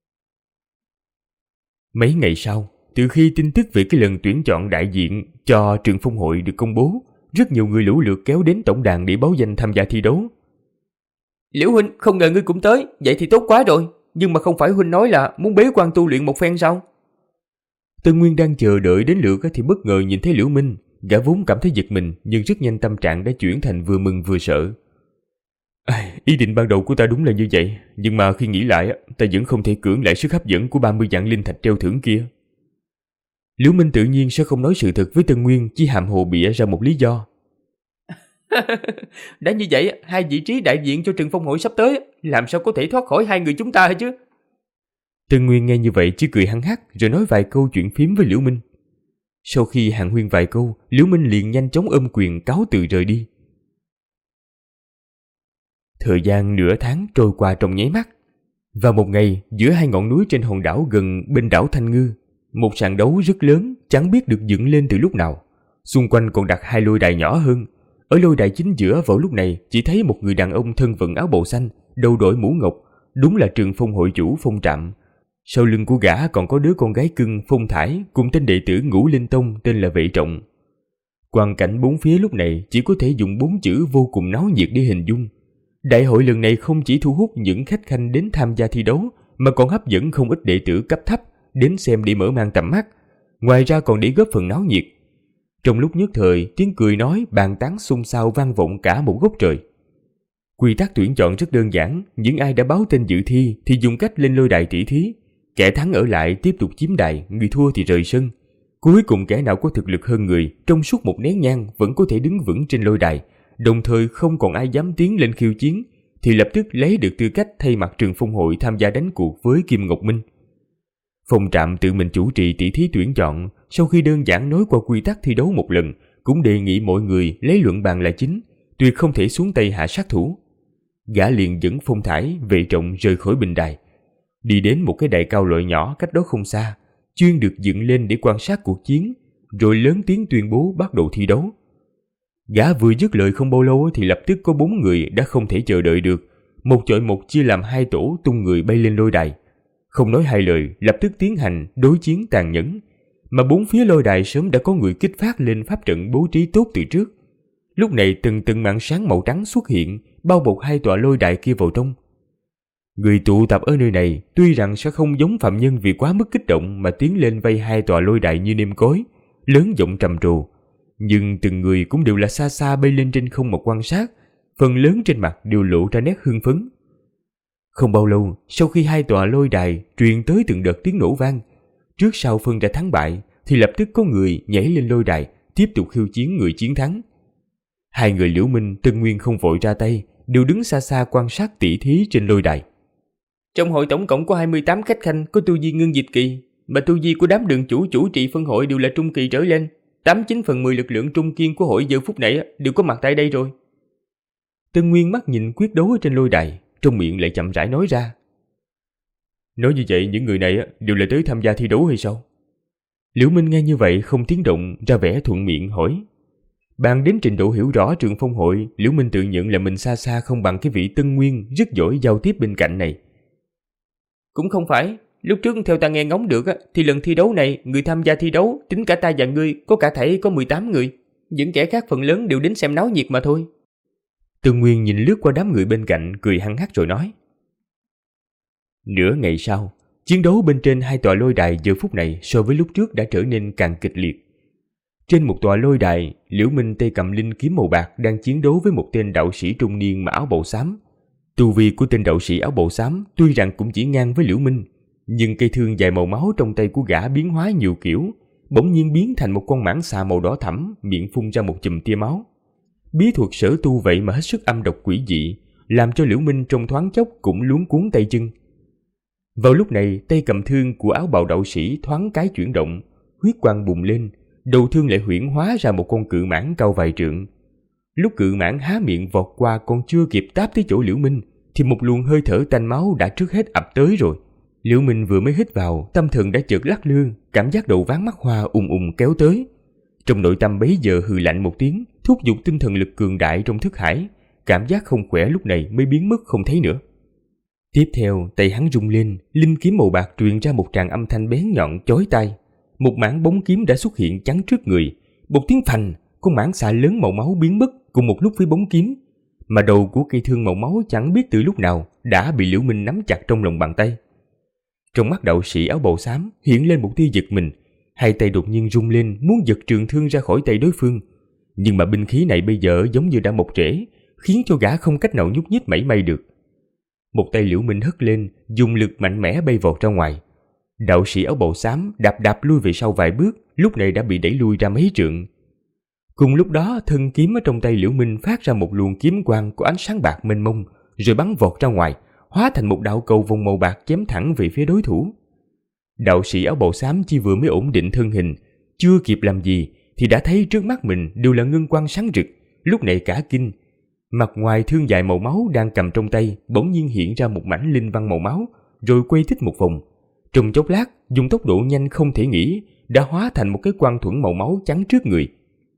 Mấy ngày sau, từ khi tin tức về cái lần tuyển chọn đại diện cho trường phong hội được công bố, rất nhiều người lũ lượt kéo đến tổng đàn để báo danh tham gia thi đấu.
Liễu huynh, không ngờ ngươi cũng tới, vậy thì tốt quá rồi. Nhưng mà không phải huynh nói là muốn bế quan tu luyện một phen sao?
Tân Nguyên đang chờ đợi đến lượt thì bất ngờ nhìn thấy Liễu Minh. Gã vốn cảm thấy giật mình, nhưng rất nhanh tâm trạng đã chuyển thành vừa mừng vừa sợ. Ý định ban đầu của ta đúng là như vậy, nhưng mà khi nghĩ lại, ta vẫn không thể cưỡng lại sức hấp dẫn của 30 vạn linh thạch treo thưởng kia. Liễu Minh tự nhiên sẽ không nói sự thật với Tân Nguyên, chỉ hàm hồ bịa ra một lý do.
Đã như vậy, hai vị trí đại diện cho trường phong hội sắp tới, làm sao có thể thoát khỏi hai người chúng ta chứ?
Tân Nguyên nghe như vậy chỉ cười hăng hắc rồi nói vài câu chuyện phím với Liễu Minh. Sau khi hàn huyên vài câu, Liễu Minh liền nhanh chóng ôm quyền cáo từ rời đi. Thời gian nửa tháng trôi qua trong nháy mắt. Vào một ngày, giữa hai ngọn núi trên hòn đảo gần bên đảo Thanh Ngư, một sàn đấu rất lớn chẳng biết được dựng lên từ lúc nào. Xung quanh còn đặt hai lôi đài nhỏ hơn. Ở lôi đài chính giữa vào lúc này chỉ thấy một người đàn ông thân vận áo bào xanh, đầu đội mũ ngọc, đúng là Trường Phong hội chủ Phong Trạm. Sau lưng của gã còn có đứa con gái cưng Phong Thải cùng tên đệ tử Ngũ Linh Tông tên là Vệ Trọng. Quang cảnh bốn phía lúc này chỉ có thể dùng 4 chữ vô cùng náo nhiệt để hình dung. Đại hội lần này không chỉ thu hút những khách khanh đến tham gia thi đấu mà còn hấp dẫn không ít đệ tử cấp thấp đến xem để mở mang tầm mắt, ngoài ra còn để góp phần náo nhiệt. Trong lúc nhất thời, tiếng cười nói bàn tán xôn xao vang vọng cả một góc trời. Quy tắc tuyển chọn rất đơn giản, những ai đã báo tên dự thi thì dùng cách lên lôi đài tỷ thí, kẻ thắng ở lại tiếp tục chiếm đài, người thua thì rời sân. Cuối cùng kẻ nào có thực lực hơn người trong suốt một nén nhang vẫn có thể đứng vững trên lôi đài, đồng thời không còn ai dám tiến lên khiêu chiến, thì lập tức lấy được tư cách thay mặt Trường Phong hội tham gia đánh cuộc với Kim Ngọc Minh. Phong Trạm tự mình chủ trì tỷ thí tuyển chọn, sau khi đơn giản nói qua quy tắc thi đấu một lần, cũng đề nghị mọi người lấy luận bàn là chính, tuyệt không thể xuống tay hạ sát thủ. Gã liền dẫn Phong Thải, Vệ Trọng rời khỏi bình đài, đi đến một cái đài cao loại nhỏ cách đó không xa, chuyên được dựng lên để quan sát cuộc chiến, rồi lớn tiếng tuyên bố bắt đầu thi đấu. Gã vừa dứt lời không bao lâu thì lập tức có 4 người đã không thể chờ đợi được, một chọi một chia làm 2 tổ tung người bay lên lôi đài. Không nói hai lời, lập tức tiến hành đối chiến tàn nhẫn, mà bốn phía lôi đài sớm đã có người kích phát lên pháp trận bố trí tốt từ trước. Lúc này từng màn sáng màu trắng xuất hiện, bao bọc hai tòa lôi đài kia vào trong. Người tụ tập ở nơi này tuy rằng sẽ không giống phạm nhân vì quá mức kích động mà tiến lên vây hai tòa lôi đài như nêm cối, lớn giọng trầm trồ, nhưng từng người cũng đều là xa xa bay lên trên không mà quan sát, phần lớn trên mặt đều lộ ra nét hưng phấn. Không bao lâu, sau khi hai tòa lôi đài truyền tới từng đợt tiếng nổ vang, trước sau phân ra thắng bại, thì lập tức có người nhảy lên lôi đài, tiếp tục khiêu chiến người chiến thắng. Hai người Liễu Minh, Tân Nguyên không vội ra tay, đều đứng xa xa quan sát tỷ thí trên lôi đài.
Trong hội tổng cộng có 28 khách khanh có tu vi ngưng dịch kỳ, mà tu vi của đám đường chủ trì phân hội đều là trung kỳ trở lên. 89/10 lực lượng trung kiên của hội giờ phút này đều có mặt tại đây rồi.
Tân Nguyên mắt nhìn quyết đấu ở trên lôi đài, trong miệng lại chậm rãi nói ra. Nói như vậy những người này đều là tới tham gia thi đấu hay sao? Liễu Minh nghe như vậy không tiếng động, ra vẻ thuận miệng hỏi. Bàn đến trình độ hiểu rõ Trường Phong hội, Liễu Minh tự nhận là mình xa xa không bằng cái vị Tân Nguyên rất giỏi giao tiếp bên cạnh này.
Cũng không phải, lúc trước theo ta nghe ngóng được thì lần thi đấu này người tham gia thi đấu tính cả ta và ngươi có cả thảy có 18 người, những kẻ khác phần lớn đều đến xem náo nhiệt mà thôi.
Tân Nguyên nhìn lướt qua đám người bên cạnh, cười hăng hắc rồi nói. Nửa ngày sau, chiến đấu bên trên hai tòa lôi đài giờ phút này so với lúc trước đã trở nên càng kịch liệt. Trên một tòa lôi đài, Liễu Minh tay cầm linh kiếm màu bạc đang chiến đấu với một tên đạo sĩ trung niên mặc áo bào xám. Tu vi của tên đạo sĩ áo bào xám tuy rằng cũng chỉ ngang với Liễu Minh, nhưng cây thương dài màu máu trong tay của gã biến hóa nhiều kiểu, bỗng nhiên biến thành một con mãng xà màu đỏ thẫm, miệng phun ra một chùm tia máu. Bí thuật sở tu vậy mà hết sức âm độc quỷ dị, làm cho Liễu Minh trong thoáng chốc cũng luống cuống tay chân. Vào lúc này, tay cầm thương của áo bào đạo sĩ thoáng cái chuyển động, huyết quang bùng lên, đầu thương lại huyễn hóa ra một con cự mãng cao vài trượng. Lúc cự mãng há miệng vọt qua còn chưa kịp táp tới chỗ Liễu Minh, thì một luồng hơi thở tanh máu đã trước hết ập tới rồi. Liễu Minh vừa mới hít vào, tâm thần đã chợt lắc lư, cảm giác đầu ván mắt hoa ùn kéo tới. Trong nội tâm bấy giờ hừ lạnh một tiếng, thúc giục tinh thần lực cường đại trong thức hải, cảm giác không khỏe lúc này mới biến mất không thấy nữa. Tiếp theo, tay hắn rung lên, linh kiếm màu bạc truyền ra một tràng âm thanh bén nhọn chói tai. Một mảng bóng kiếm đã xuất hiện chắn trước người, một tiếng phành, con mãng xà lớn màu máu biến mất cùng một lúc với bóng kiếm, mà đầu của cây thương màu máu chẳng biết từ lúc nào đã bị Liễu Minh nắm chặt trong lòng bàn tay. Trong mắt đạo sĩ áo bào xám hiện lên một tia giật mình, hai tay đột nhiên rung lên muốn giật trường thương ra khỏi tay đối phương, nhưng mà binh khí này bây giờ giống như đã mọc rễ, khiến cho gã không cách nào nhúc nhích mảy may được. Một tay Liễu Minh hất lên, dùng lực mạnh mẽ bay vọt ra ngoài. Đạo sĩ áo bào xám đạp lui về sau vài bước, lúc này đã bị đẩy lui ra mấy trượng. Cùng lúc đó, thân kiếm ở trong tay Liễu Minh phát ra một luồng kiếm quang của ánh sáng bạc mênh mông, rồi bắn vọt ra ngoài, hóa thành một đạo cầu vòng màu bạc chém thẳng về phía đối thủ. Đạo sĩ áo bào xám chỉ vừa mới ổn định thân hình, chưa kịp làm gì thì đã thấy trước mắt mình đều là ngân quang sáng rực, lúc này cả kinh. Mặt ngoài thương dài màu máu đang cầm trong tay bỗng nhiên hiện ra một mảnh linh văn màu máu, rồi quay thích một vòng. Trong chốc lát, dùng tốc độ nhanh không thể nghĩ, đã hóa thành một cái quang thuẫn màu máu chắn trước người.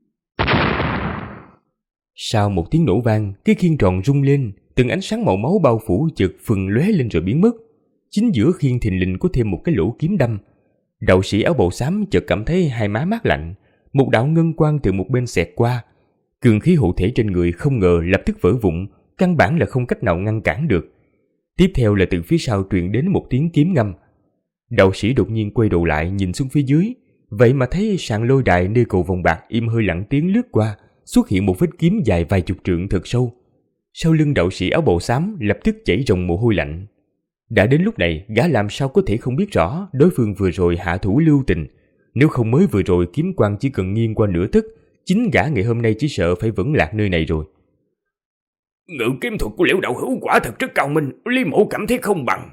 Sau một tiếng nổ vang, cái khiên tròn rung lên, từng ánh sáng màu máu bao phủ chợt phừng lóe lên rồi biến mất. Chính giữa khiên thình lình có thêm một cái lỗ kiếm đâm. Đạo sĩ áo bào xám chợt cảm thấy hai má mát lạnh, một đạo ngân quang từ một bên xẹt qua. Cường khí hộ thể trên người không ngờ lập tức vỡ vụn, căn bản là không cách nào ngăn cản được. Tiếp theo là từ phía sau truyền đến một tiếng kiếm ngâm. Đạo sĩ đột nhiên quay đầu lại nhìn xuống phía dưới, vậy mà thấy sàn lôi đài nơi cầu vòng bạc im hơi lặng tiếng lướt qua, xuất hiện một vết kiếm dài vài chục trượng thật sâu. Sau lưng đạo sĩ áo bào xám lập tức chảy ròng mồ hôi lạnh. Đã đến lúc này, gã làm sao có thể không biết rõ đối phương vừa rồi hạ thủ lưu tình. Nếu không mới vừa rồi kiếm quang chỉ cần nghiêng qua nửa tấc, chính gã ngày hôm nay chỉ sợ phải vẫn lạc nơi này rồi.
Ngự kiếm thuật của Liễu đạo hữu quả thật rất cao minh, Lý mộ cảm thấy không bằng.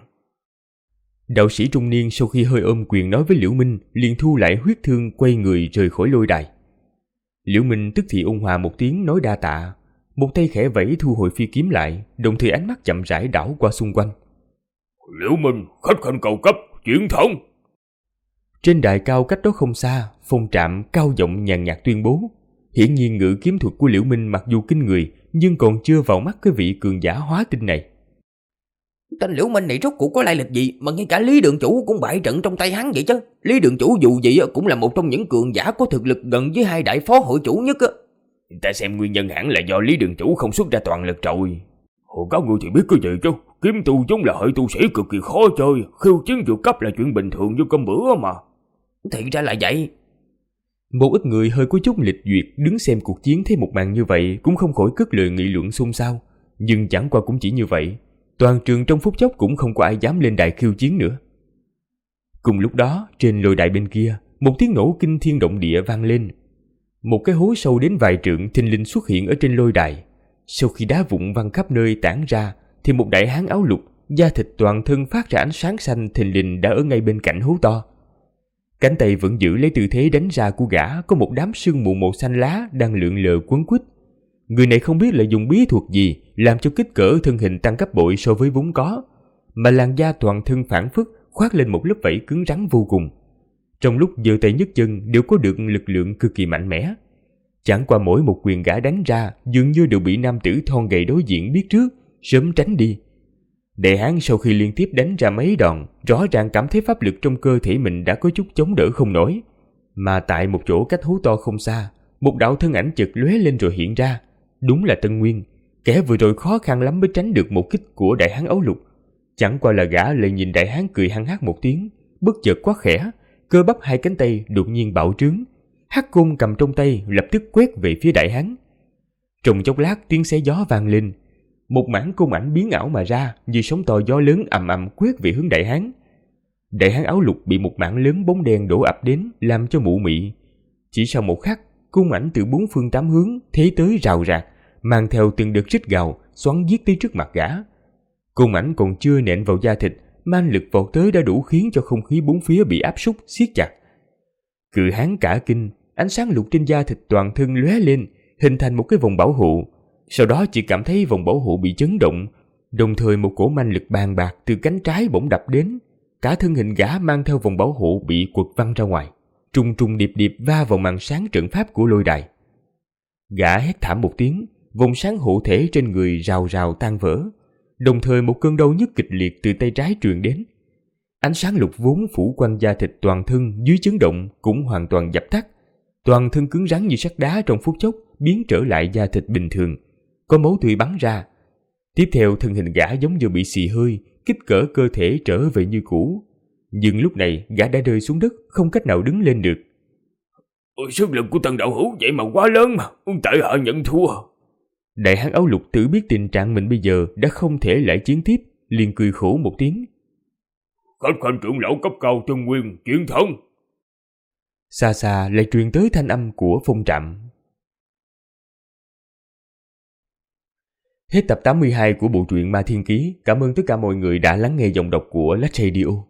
Đạo sĩ trung niên sau khi hơi ôm quyền nói với Liễu Minh, liền thu lại huyết thương, quay người rời khỏi lôi đài. Liễu Minh tức thì ôn hòa một tiếng nói đa tạ, một tay khẽ vẫy thu hồi phi kiếm lại, đồng thời ánh mắt chậm rãi đảo qua xung quanh.
Liễu Minh, khách khanh cầu cấp, chuyển thông.
Trên đài cao cách đó không xa, Phong Trạm cao giọng nhàn nhạt tuyên bố. Hiển nhiên ngự kiếm thuật của Liễu Minh mặc dù kinh người, nhưng còn chưa vào mắt cái vị cường giả hóa tinh này.
Tên Liễu Minh này rốt cuộc có lai lịch gì mà ngay cả Lý đường chủ cũng bại trận trong tay hắn vậy chứ? Lý đường chủ dù gì cũng là một trong những cường giả có thực lực gần với hai đại phó hội chủ nhất á.
Ta xem nguyên nhân hẳn là do Lý đường chủ không xuất ra toàn lực rồi. Hồ các ngươi thì biết cái gì chứ? Kiếm tu giống là hệ tu sĩ cực kỳ khó chơi, khiêu chiến vượt cấp là chuyện bình thường như cơm bữa mà.
Thì ra là vậy.
Một ít người hơi có chút lịch duyệt đứng xem cuộc chiến thấy một màn như vậy cũng không khỏi cất lời nghị luận xôn xao. Nhưng chẳng qua cũng chỉ như vậy, toàn trường trong phút chốc cũng không có ai dám lên đài khiêu chiến nữa. Cùng lúc đó, trên lôi đài bên kia, một tiếng nổ kinh thiên động địa vang lên. Một cái hố sâu đến vài trượng thình lình xuất hiện ở trên lôi đài. Sau khi đá vụn văng khắp nơi tản ra, thì một đại hán áo lục, da thịt toàn thân phát ra ánh sáng xanh thình lình đã ở ngay bên cạnh hố to. Cánh tay vẫn giữ lấy tư thế đánh ra của gã, có một đám sương mù màu xanh lá đang lượn lờ quấn quýt. Người này không biết là dùng bí thuật gì làm cho kích cỡ thân hình tăng gấp bội so với vốn có, mà làn da toàn thân phản phất khoác lên một lớp vảy cứng rắn vô cùng. Trong lúc giơ tay nhấc chân đều có được lực lượng cực kỳ mạnh mẽ. Chẳng qua mỗi một quyền gã đánh ra dường như đều bị nam tử thon gầy đối diện biết trước, sớm tránh đi. Đại hán sau khi liên tiếp đánh ra mấy đòn, rõ ràng cảm thấy pháp lực trong cơ thể mình đã có chút chống đỡ không nổi. Mà tại một chỗ cách hố to không xa, một đạo thân ảnh chợt lóe lên rồi hiện ra. Đúng là Tân Nguyên, kẻ vừa rồi khó khăn lắm mới tránh được một kích của đại hán áo lục. Chẳng qua là gã lại nhìn đại hán cười hăng hắc một tiếng, bất chợt quát khẽ, cơ bắp hai cánh tay đột nhiên bạo trướng, hắc côn cầm trong tay lập tức quét về phía đại hán. Trong chốc lát tiếng xé gió vang lên, một mảng côn ảnh biến ảo mà ra như sóng to gió lớn ầm ầm quét về hướng đại hán. Đại hán áo lục bị một mảng lớn bóng đen đổ ập đến làm cho mụ mị. Chỉ sau một khắc, côn ảnh từ bốn phương tám hướng thế tới rào rạc, mang theo từng đợt rít gào xoắn giết tới trước mặt gã. Côn ảnh còn chưa nện vào da thịt, man lực vọt tới đã đủ khiến cho không khí bốn phía bị áp súc siết chặt. Cự hán cả kinh, ánh sáng lục trên da thịt toàn thân lóe lên, hình thành một cái vòng bảo hộ. Sau đó chỉ cảm thấy vòng bảo hộ bị chấn động, đồng thời một cổ man lực bàn bạc từ cánh trái bỗng đập đến. Cả thân hình gã mang theo vòng bảo hộ bị quật văng ra ngoài, trùng trùng điệp điệp va vào màn sáng trận pháp của lôi đài. Gã hét thảm một tiếng, vòng sáng hộ thể trên người rào rào tan vỡ, đồng thời một cơn đau nhức kịch liệt từ tay trái truyền đến. Ánh sáng lục vốn phủ quanh da thịt toàn thân dưới chấn động cũng hoàn toàn dập tắt, toàn thân cứng rắn như sắt đá trong phút chốc biến trở lại da thịt bình thường, có máu tươi bắn ra. Tiếp theo thân hình gã giống như bị xì hơi, kích cỡ cơ thể trở về như cũ. Nhưng lúc này gã đã rơi xuống đất, không cách nào đứng lên được.
Sức lực của Tần đạo hữu vậy mà quá lớn mà, tại hạ nhận thua.
Đại hán áo lục tự biết tình trạng mình bây giờ đã không thể lại chiến tiếp, liền cười khổ một tiếng.
Khách khanh trưởng lão cấp cao Tân Nguyên chuyển thân.
Xa xa lại truyền tới thanh âm của Phong Trạm. Hết tập 82 của bộ truyện Ma Thiên Ký. Cảm ơn tất cả mọi người đã lắng nghe giọng đọc của Lách Radio.